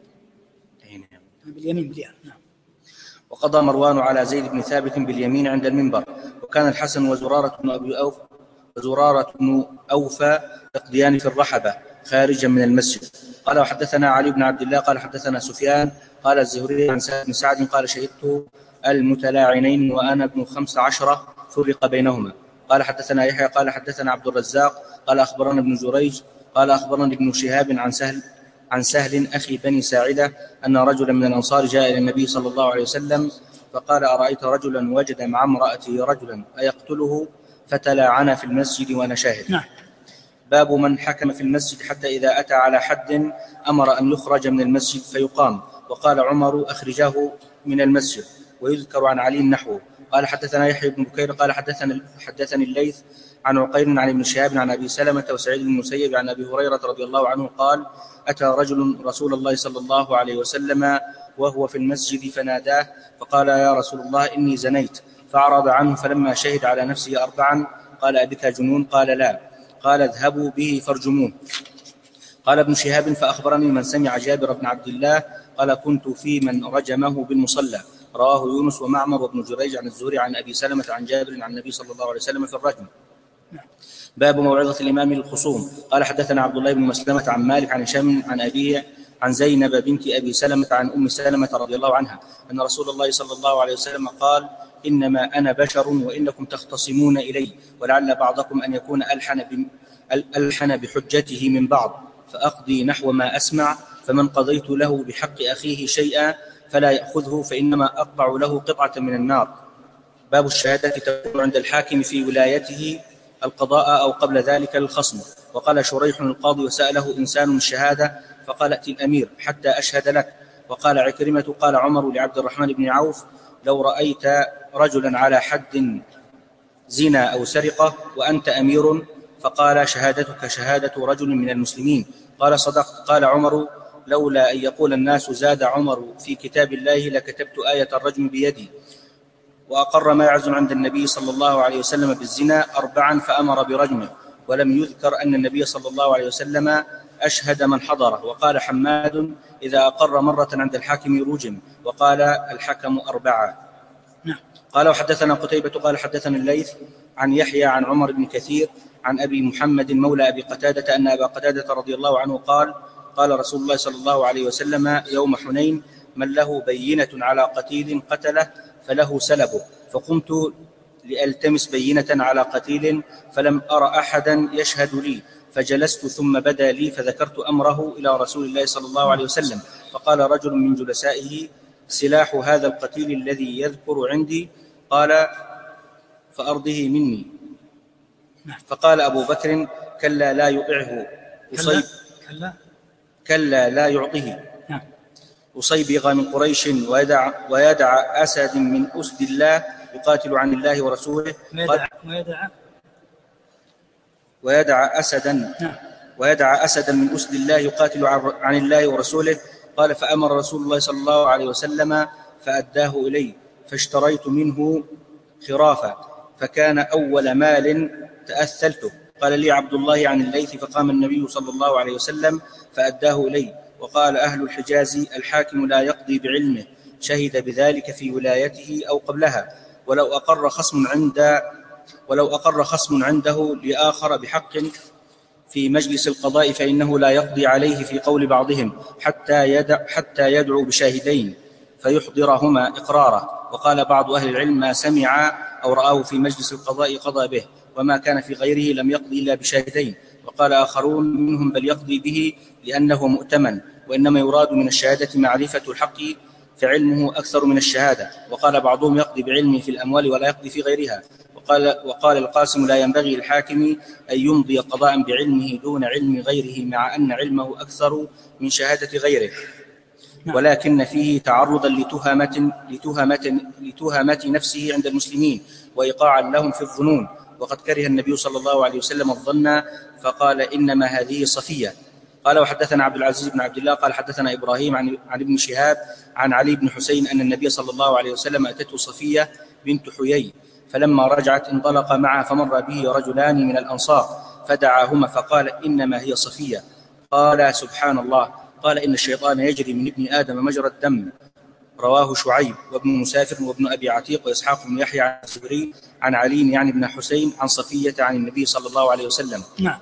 باليمين باليمين نعم. وقضى مروان على زيد بن ثابت باليمين عند المنبر، وكان الحسن وزرارة بن أبي أوف وزرارة بن أوفى يقضيان في الرحبة خارجا من المسجد. قال: وحدثنا علي بن عبد الله قال حدثنا سفيان قال الزهري عن سعد بن سعد قال: شهدت المتلاعنين وأنا ابن خمس عشرة فرق بينهما. قال: حدثنا يحيى قال حدثنا عبد الرزاق قال أخبرنا ابن جريج قال أخبرني ابن شهاب عن سهل عن سهل أخي بني ساعدة أن رجلا من الأنصار جاء إلى النبي صلى الله عليه وسلم فقال: أرأيت رجلا وجد مع امرأته رجلا أيقتله؟ فتلاعن في المسجد وأنا شاهد. نعم. باب من حكم في المسجد حتى إذا أتى على حد أمر أن يخرج من المسجد فيقام. وقال عمر: أخرجاه من المسجد. ويذكر عن علي نحوه. قال حدثنا يحيى بن بكير قال حدثنا حدثني الليث عن عقيل عن ابن شهاب عن أبي سلمة وسعيد بن المسيب عن أبي هريرة رضي الله عنه قال أتى رجل رسول الله صلى الله عليه وسلم وهو في المسجد فناداه فقال يا رسول الله إني زنيت، فأعرض عنه، فلما شهد على نفسه أربعا قال أبك جنون؟ قال لا. قال اذهبوا به فارجموه. قال ابن شهاب فأخبرني من سمع جابر بن عبد الله قال كنت في من رجمه بالمصلى. رواه يونس ومعمر وابن جريج عن الزهري عن أبي سلمة عن جابر عن النبي صلى الله عليه وسلم في الرجم. باب موعظة الإمام للخصوم. قال حدثنا عبد الله بن مسلمة عن مالك عن هشام عن أبيه عن زينب بنت أبي سلمة عن أم سلمة رضي الله عنها أن رسول الله صلى الله عليه وسلم قال إنما أنا بشر وإنكم تختصمون إلي، ولعل بعضكم أن يكون ألحن, ألحن بحجته من بعض، فأقضي نحو ما أسمع، فمن قضيت له بحق أخيه شيئا فلا يأخذه فإنما أقطع له قطعة من النار. باب الشهادة تكون عند الحاكم في ولايته القضاء أو قبل ذلك للخصم. وقال شريح القاضي وسأله إنسان الشهادة فقال ائت الأمير حتى أشهد لك. وقال عكرمة قال عمر لعبد الرحمن بن عوف لو رأيت رجلا على حد زنا أو سرقة وأنت أمير، فقال شهادتك شهادة رجل من المسلمين. قال صدقت. قال عمر لولا أن يقول الناس زاد عمر في كتاب الله لكتبت آية الرجم بيدي. وأقر ماعز عند النبي صلى الله عليه وسلم بالزنا أربعا فأمر برجمه، ولم يذكر أن النبي صلى الله عليه وسلم أشهد من حضره. وقال حماد إذا أقر مرة عند الحاكم رجم. وقال الحكم أربعة. قال وحدثنا قتيبة قال حدثنا الليث عن يحيى عن عمر بن كثير عن أبي محمد مولى أبي قتادة أن أبا قتادة رضي الله عنه قال قال رسول الله صلى الله عليه وسلم يوم حنين من له بينة على قتيل قتله فله سلبه، فقمت لألتمس بينة على قتيل فلم أر أحدا يشهد لي، فجلست ثم بدا لي فذكرت أمره إلى رسول الله صلى الله عليه وسلم، فقال رجل من جلسائه سلاح هذا القتيل الذي يذكر عندي؟ قال فأرضه مني. فقال أبو بكر كلا لا يطعه أصيب كلا, كلا لا يعطه أصيبغ من قريش ويدع, ويدع أسد من أسد الله يقاتل عن الله ورسوله ويدع, ويدع أسدا ويدع أسدا من أسد الله يقاتل عن الله ورسوله. قال فأمر رسول الله صلى الله عليه وسلم فأداه إلي، فاشتريت منه خرافة فكان أول مال تأثلته. قال لي عبد الله عن الليث فقام النبي صلى الله عليه وسلم فأداه إلي. وقال أهل الحجاز الحاكم لا يقضي بعلمه، شهد بذلك في ولايته أو قبلها، ولو أقر خصم عند ولو أقر خصم عنده لآخر بحق في مجلس القضاء فإنه لا يقضي عليه في قول بعضهم حتى يدع حتى يدعو بشاهدين فيحضرهما إقراره. وقال بعض أهل العلم ما سمع أو رآه في مجلس القضاء قضى به، وما كان في غيره لم يقضي إلا بشاهدين. وقال آخرون منهم بل يقضي به لأنه مؤتمن، وإنما يراد من الشهادة معرفة الحق فعلمه أكثر من الشهادة. وقال بعضهم يقضي بعلمه في الأموال ولا يقضي في غيرها. وقال, وقال القاسم لا ينبغي للحاكم أن يمضي قضاء بعلمه دون علم غيره مع أن علمه أكثر من شهادة غيره، ولكن فيه تعرضا لتهمة, لتهمة, لتهمة نفسه عند المسلمين وإيقاعا لهم في الظنون. وقد كره النبي صلى الله عليه وسلم الظن فقال إنما هذه صفية. قال وحدثنا عبد العزيز بن عبد الله قال حدثنا إبراهيم عن, عن ابن شهاب عن علي بن حسين أن النبي صلى الله عليه وسلم أتته صفية بنت حيي، فلما رجعت انطلق معها فمر به رجلان من الأنصار فدعاهما فقال إنما هي صفية. قال سبحان الله. قال إن الشيطان يجري من ابن آدم مجرى الدم. رواه شعيب وابن مسافر وابن أبي عتيق وإسحاق بن يحيى عن الزهري عن علي يعني بن حسين عن صفية عن النبي صلى الله عليه وسلم. نعم.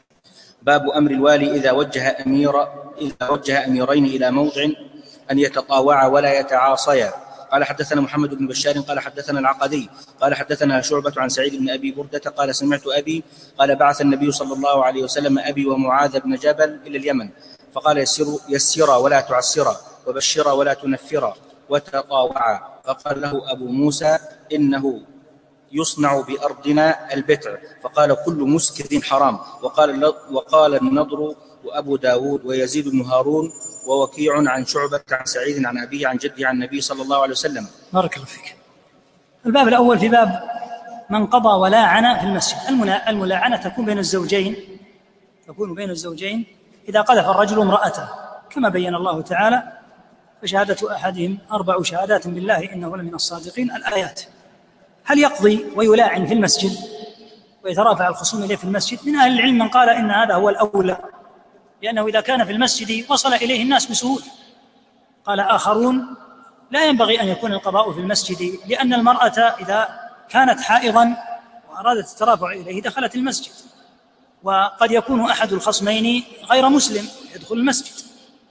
باب أمر الوالي إذا وجه أمير إذا وجه أميرين إلى موضع أن يتطاوعا ولا يتعاصيا. قال حدثنا محمد بن بشار قال حدثنا العقدي قال حدثنا شعبة عن سعيد بن أبي بردة قال سمعت أبي قال بعث النبي صلى الله عليه وسلم أبي ومعاذ بن جبل إلى اليمن فقال يسروا يسرا ولا تعسرا وبشرا ولا تنفرا وتطاوعا. فقال له أبو موسى إنه يصنع بأرضنا البتع، فقال كل مسكر حرام. وقال, وقال النضر وأبو داود ويزيد بن هارون ووكيع عن شعبة عن سعيد عن أبيه عن جده عن النبي صلى الله عليه وسلم. بارك الله فيك. الباب الأول في باب من قضى ولاعن في المسجد. الملاعنة تكون بين الزوجين تكون بين الزوجين إذا قذف الرجل امرأته كما بين الله تعالى: فشهادة أحدهم أربع شهادات بالله إنه لمن الصادقين، الآيات. هل يقضي ويلاعن في المسجد ويترافع الخصوم إليه في المسجد؟ من أهل العلم من قال إن هذا هو الأولى، لأنه إذا كان في المسجد وصل إليه الناس بسهولة. قال آخرون: لا ينبغي أن يكون القضاء في المسجد، لأن المرأة إذا كانت حائضا وأرادت الترافع إليه دخلت المسجد، وقد يكون أحد الخصمين غير مسلم يدخل المسجد،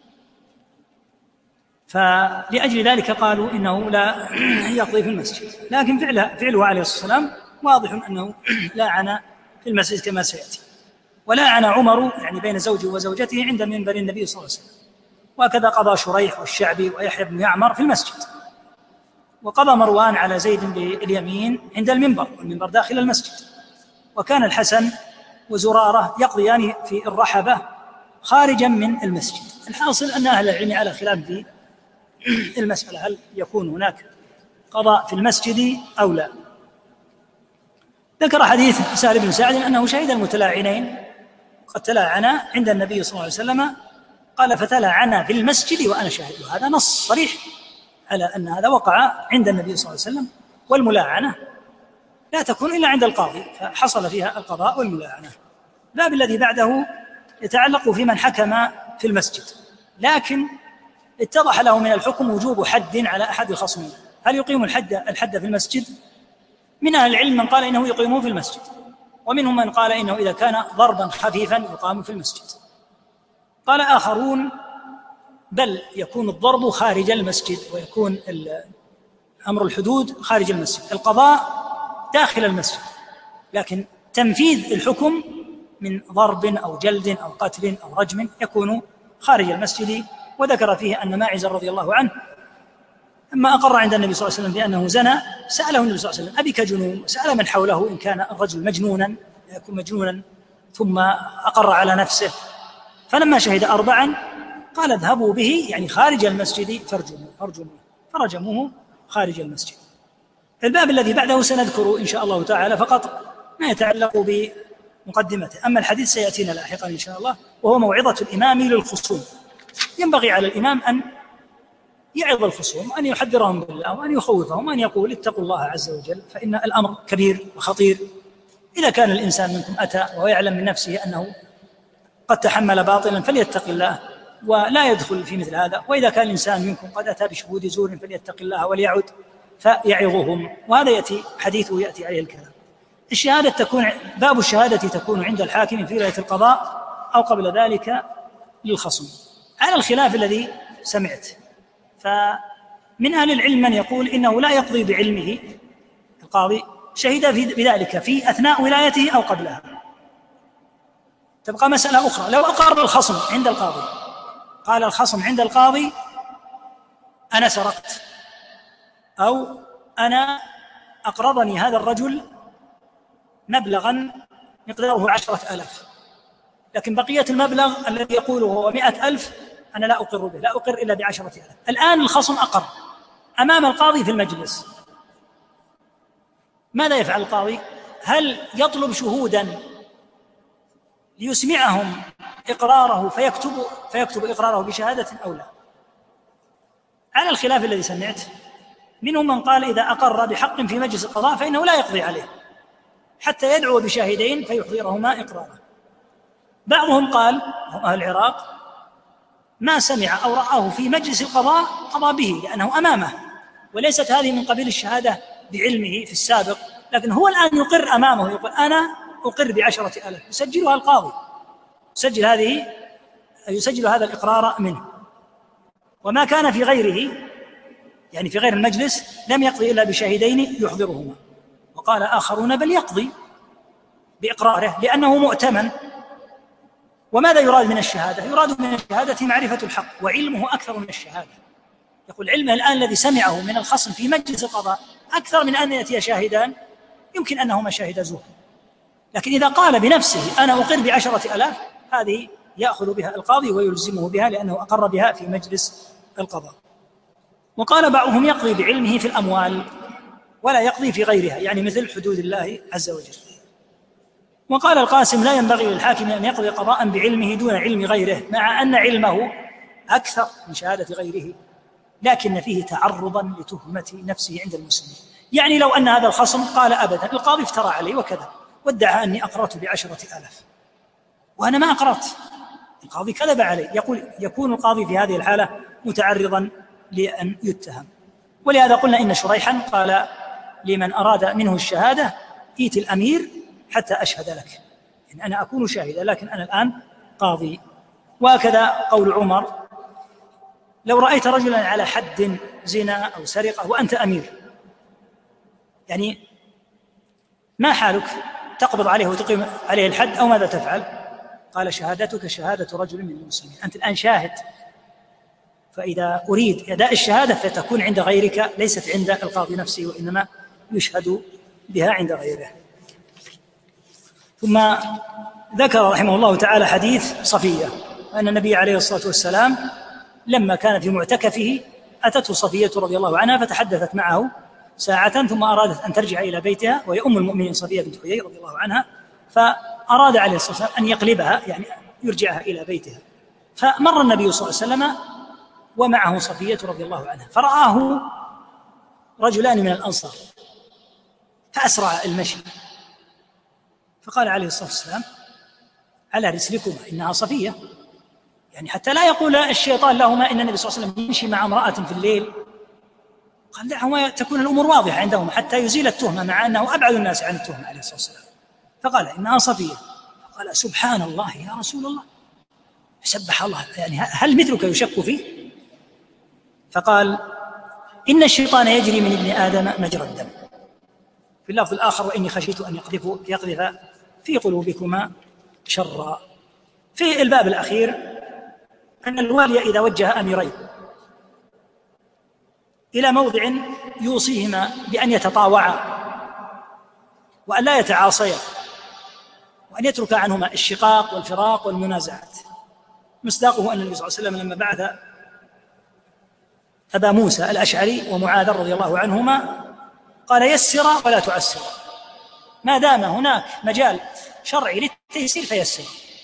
فلأجل ذلك قالوا إنه لا يقضي في المسجد. لكن فعله, فعله عليه الصلاة والسلام واضح أنه لاعن في المسجد كما سيأتي. ولاعن عمر يعني بين زوجه وزوجته عند منبر النبي صلى الله عليه وسلم، وكذا قضى شريح والشعبي ويحيى بن يعمر في المسجد، وقضى مروان على زيد باليمين عند المنبر، والمنبر داخل المسجد. وكان الحسن وزرارة يقضيان في الرحبة خارجا من المسجد. الحاصل أن أهل العلم على خلاف في المسألة، هل يكون هناك قضاء في المسجد أو لا. ذكر حديث سهل بن سعد أنه شهد المتلاعنين قد تلاعنا عند النبي صلى الله عليه وسلم، قال: فتلاعنا في المسجد وأنا شاهد. وهذا نص صريح على أن هذا وقع عند النبي صلى الله عليه وسلم. والملاعنة لا تكون إلا عند القاضي، فحصل فيها القضاء والملاعنة. الباب الذي بعده يتعلق في من حكم في المسجد، لكن اتضح له من الحكم وجوب حد على أحد الخصمين. هل يقيم الحد الحد في المسجد؟ من أهل العلم من قال إنه يقيمه في المسجد، ومنهم من قال إنه إذا كان ضربا خفيفا يقام في المسجد. قال آخرون: بل يكون الضرب خارج المسجد، ويكون أمر الحدود خارج المسجد، القضاء داخل المسجد، لكن تنفيذ الحكم من ضرب أو جلد أو قتل أو رجم يكون خارج المسجد. وذكر فيه أن ماعز رضي الله عنه لما أقر عند النبي صلى الله عليه وسلم بأنه زنى سأله النبي صلى الله عليه وسلم: أبك جنون؟ سأل من حوله إن كان الرجل مجنونا يكون مجنونا، ثم أقر على نفسه. فلما شهد أربعا قال: اذهبوا به يعني خارج المسجد فارجموه فارجموه فرجموه خارج المسجد. الباب الذي بعده سنذكر إن شاء الله تعالى فقط ما يتعلق بمقدمته، أما الحديث سيأتينا لاحقا إن شاء الله، وهو موعظة الإمام للخصوم. ينبغي على الإمام أن يعظ الخصوم، أن يحذرهم بالله، وأن يخوفهم، وأن يقول: اتقوا الله عز وجل، فإن الأمر كبير وخطير. إذا كان الإنسان منكم أتى وهو يعلم من نفسه أنه قد تحمل باطلا فليتق الله ولا يدخل في مثل هذا، وإذا كان الإنسان منكم قد أتى بشهود زور فليتق الله وليعد فيعظهم. وهذا يأتي حديثه يأتي عليه الكلام. الشهادة تكون باب الشهادة تكون عند الحاكم في ولاية القضاء أو قبل ذلك للخصم، على الخلاف الذي سمعت. فمن أهل العلم من يقول إنه لا يقضي بعلمه، القاضي شهد في بذلك في أثناء ولايته أو قبلها. تبقى مسألة أخرى، لو أقر الخصم عند القاضي، قال الخصم عند القاضي: أنا سرقت، أو أنا أقرضني هذا الرجل مبلغا مقداره عشرة آلاف، لكن بقية المبلغ الذي يقوله هو مئة ألف أنا لا أقر به، لا أقر إلا بعشرة آلاف. الآن الخصم أقر أمام القاضي في المجلس، ماذا يفعل القاضي؟ هل يطلب شهودا ليسمعهم إقراره فيكتب, فيكتب إقراره بشهادة أو لا؟ على الخلاف الذي سمعت، منهم من قال إذا أقر بحق في مجلس القضاء فإنه لا يقضي عليه حتى يدعو بشاهدين فيحضرهما إقراره. بعضهم قال، هم أهل العراق، ما سمع أو رآه في مجلس القضاء قضى به لأنه أمامه، وليست هذه من قبيل الشهادة بعلمه في السابق، لكن هو الآن يقر أمامه، يقول أنا أقر بعشرة ألاف، يسجلها القاضي، يسجل هذه يسجل هذا الإقرار منه. وما كان في غيره يعني في غير المجلس لم يقضي إلا بشاهدين يحضرهما. وقال آخرون بل يقضي بإقراره لأنه مؤتمن. وماذا يراد من الشهادة؟ يراد من الشهادة معرفة الحق، وعلمه أكثر من الشهادة. يقول علمه الآن الذي سمعه من الخصم في مجلس القضاء أكثر من أن يأتي شاهدان يمكن أنهما شاهدا زور. لكن إذا قال بنفسه أنا أقر بعشرة ألاف، هذه يأخذ بها القاضي ويلزمه بها لأنه أقر بها في مجلس القضاء. وقال بعضهم يقضي بعلمه في الأموال، ولا يقضي في غيرها، يعني مثل حدود الله عز وجل. وقال القاسم: لا ينبغي للحاكم أن يقضي قضاء بعلمه دون علم غيره، مع أن علمه أكثر من شهادة غيره، لكن فيه تعرضا لتهمة نفسه عند المسلمين. يعني لو أن هذا الخصم قال أبدا القاضي افترى علي وكذا وادعى أني أقرأت بعشرة آلاف وأنا ما أقرأت، القاضي كذب علي، يقول يكون القاضي في هذه الحالة متعرضا لأن يتهم. ولهذا قلنا إن شريحا قال لمن أراد منه الشهادة: ائت الأمير حتى أشهد لك، إن أنا أكون شاهدا لكن أنا الآن قاضي. وهكذا قول عمر: لو رأيت رجلا على حد زنا أو سرقة وأنت أمير، يعني ما حالك؟ تقبض عليه وتقيم عليه الحد أو ماذا تفعل؟ قال: شهادتك شهادة رجل من المسلمين، أنت الآن شاهد، فإذا أريد أداء الشهادة فتكون عند غيرك ليست عند القاضي نفسه، وإنما يشهد بها عند غيره. ثم ذكر رحمه الله تعالى حديث صفية، أن النبي عليه الصلاة والسلام لما كان في معتكفه أتته صفية رضي الله عنها فتحدثت معه ساعة، ثم أرادت أن ترجع إلى بيتها، وهي أم المؤمنين صفية بنت حيي رضي الله عنها، فأراد عليه الصلاة والسلام أن يقلبها، يعني يرجعها إلى بيتها. فمر النبي صلى الله عليه وسلم ومعه صفية رضي الله عنها، فرآه رجلان من الأنصار فأسرع المشي، فقال عليه الصلاة والسلام: على رسلكما، إنها صفية، يعني حتى لا يقول الشيطان لهما إن النبي صلى الله عليه وسلم يمشي مع امرأة في الليل. قال: دعهما تكون الأمور واضحة عندهم حتى يزيل التهمة، مع أنه أبعد الناس عن التهمة عليه الصلاة والسلام. فقال: إنها صفية. قال: سبحان الله يا رسول الله، سبح الله، يعني هل مثلك يشك فيه؟ فقال: إن الشيطان يجري من ابن آدم مجرى الدم. في اللفظ الآخر: وإني خشيت أن يقذف يقذف في قلوبكما شرا. في الباب الأخير أن الوالي إذا وجه أميرين إلى موضع يوصيهما بأن يتطاوعا وأن لا يتعاصيا وأن يترك عنهما الشقاق والفراق والمنازعات. مصداقه أن النبي صلى الله عليه وسلم لما بعث أبا موسى الأشعري ومعاذ رضي الله عنهما قال: يسر ولا تعسر، ما دام هناك مجال شرعي للتيسير فيسر،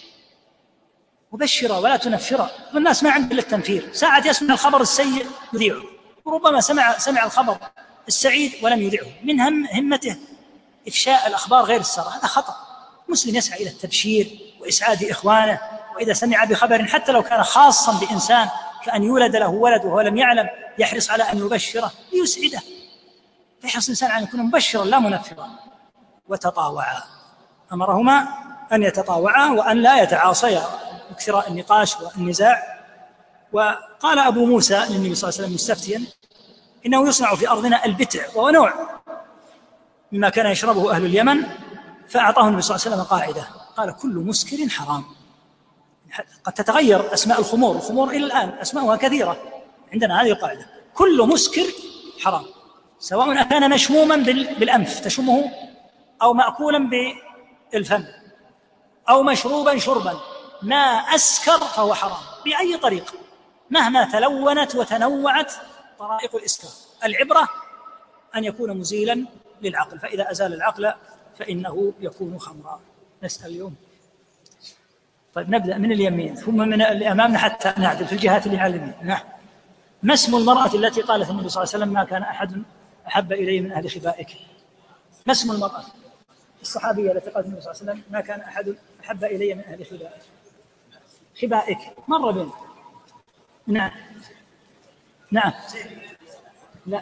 وبشر ولا تنفر. والناس ما عندهم إلا التنفير، ساعة يسمع الخبر السيء يذيعه، وربما سمع سمع الخبر السعيد ولم يذيعه، من هم همته إفشاء الأخبار غير السارة، هذا خطأ. مسلم يسعى إلى التبشير وإسعاد إخوانه، وإذا سمع بخبر حتى لو كان خاصا بإنسان كأن يولد له ولد وهو لم يعلم يحرص على أن يبشره ليسعده، فيحرص الإنسان على أن يكون مبشرا لا منفرا. وتطاوعا، أمرهما أن يتطاوعا وأن لا يتعاصيا، اكثراء النقاش والنزاع. وقال أبو موسى للنبي صلى الله عليه وسلم مستفتيا: إنه يصنع في أرضنا البتع، وهو نوع مما كان يشربه أهل اليمن. فأعطاه النبي صلى الله عليه وسلم قاعدة، قال: كل مسكر حرام. قد تتغير أسماء الخمور، الخمور إلى الآن أسماءها كثيرة، عندنا هذه القاعدة: كل مسكر حرام، سواء كان مشموما بالأنف تشمه، أو مأكولا بالفم، أو مشروبا شربا، ما أسكر فهو حرام بأي طريقة، مهما تلونت وتنوعت طرائق الإسكار. العبرة أن يكون مزيلا للعقل، فإذا أزال العقل فإنه يكون خمرا. نسأل اليوم. طيب نبدأ من اليمين ثم من اللي أمامنا حتى نعدل في الجهات اللي على اليمين. نعم. ما اسم المرأة التي قالت النبي صلى الله عليه وسلم: ما كان أحد أحب إلي من أهل خبائك؟ ما اسم المرأة الصحابية التي قالت النبي صلى الله عليه وسلم: ما كان أحد أحب إلي من أهل خبائك؟ خبائك مر بين. نعم نعم لا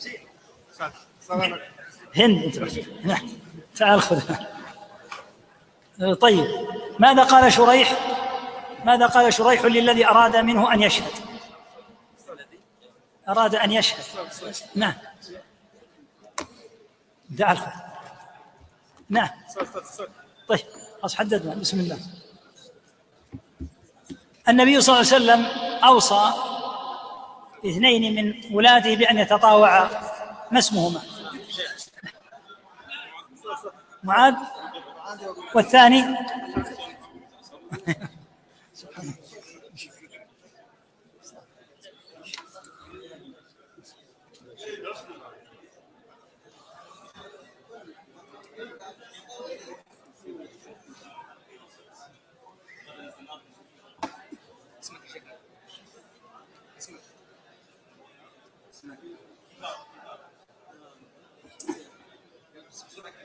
هند. نعم تعال خذ. طيب ماذا قال شريح ماذا قال شريح للذي أراد منه أن يشهد؟ أراد أن يشهد. نعم تعال خذ. نعم طيب خلاص حددنا. بسم الله. النبي صلى الله عليه وسلم أوصى اثنين من ولاده بأن يتطاوعا، ما اسمهما؟ معاذ والثاني بسم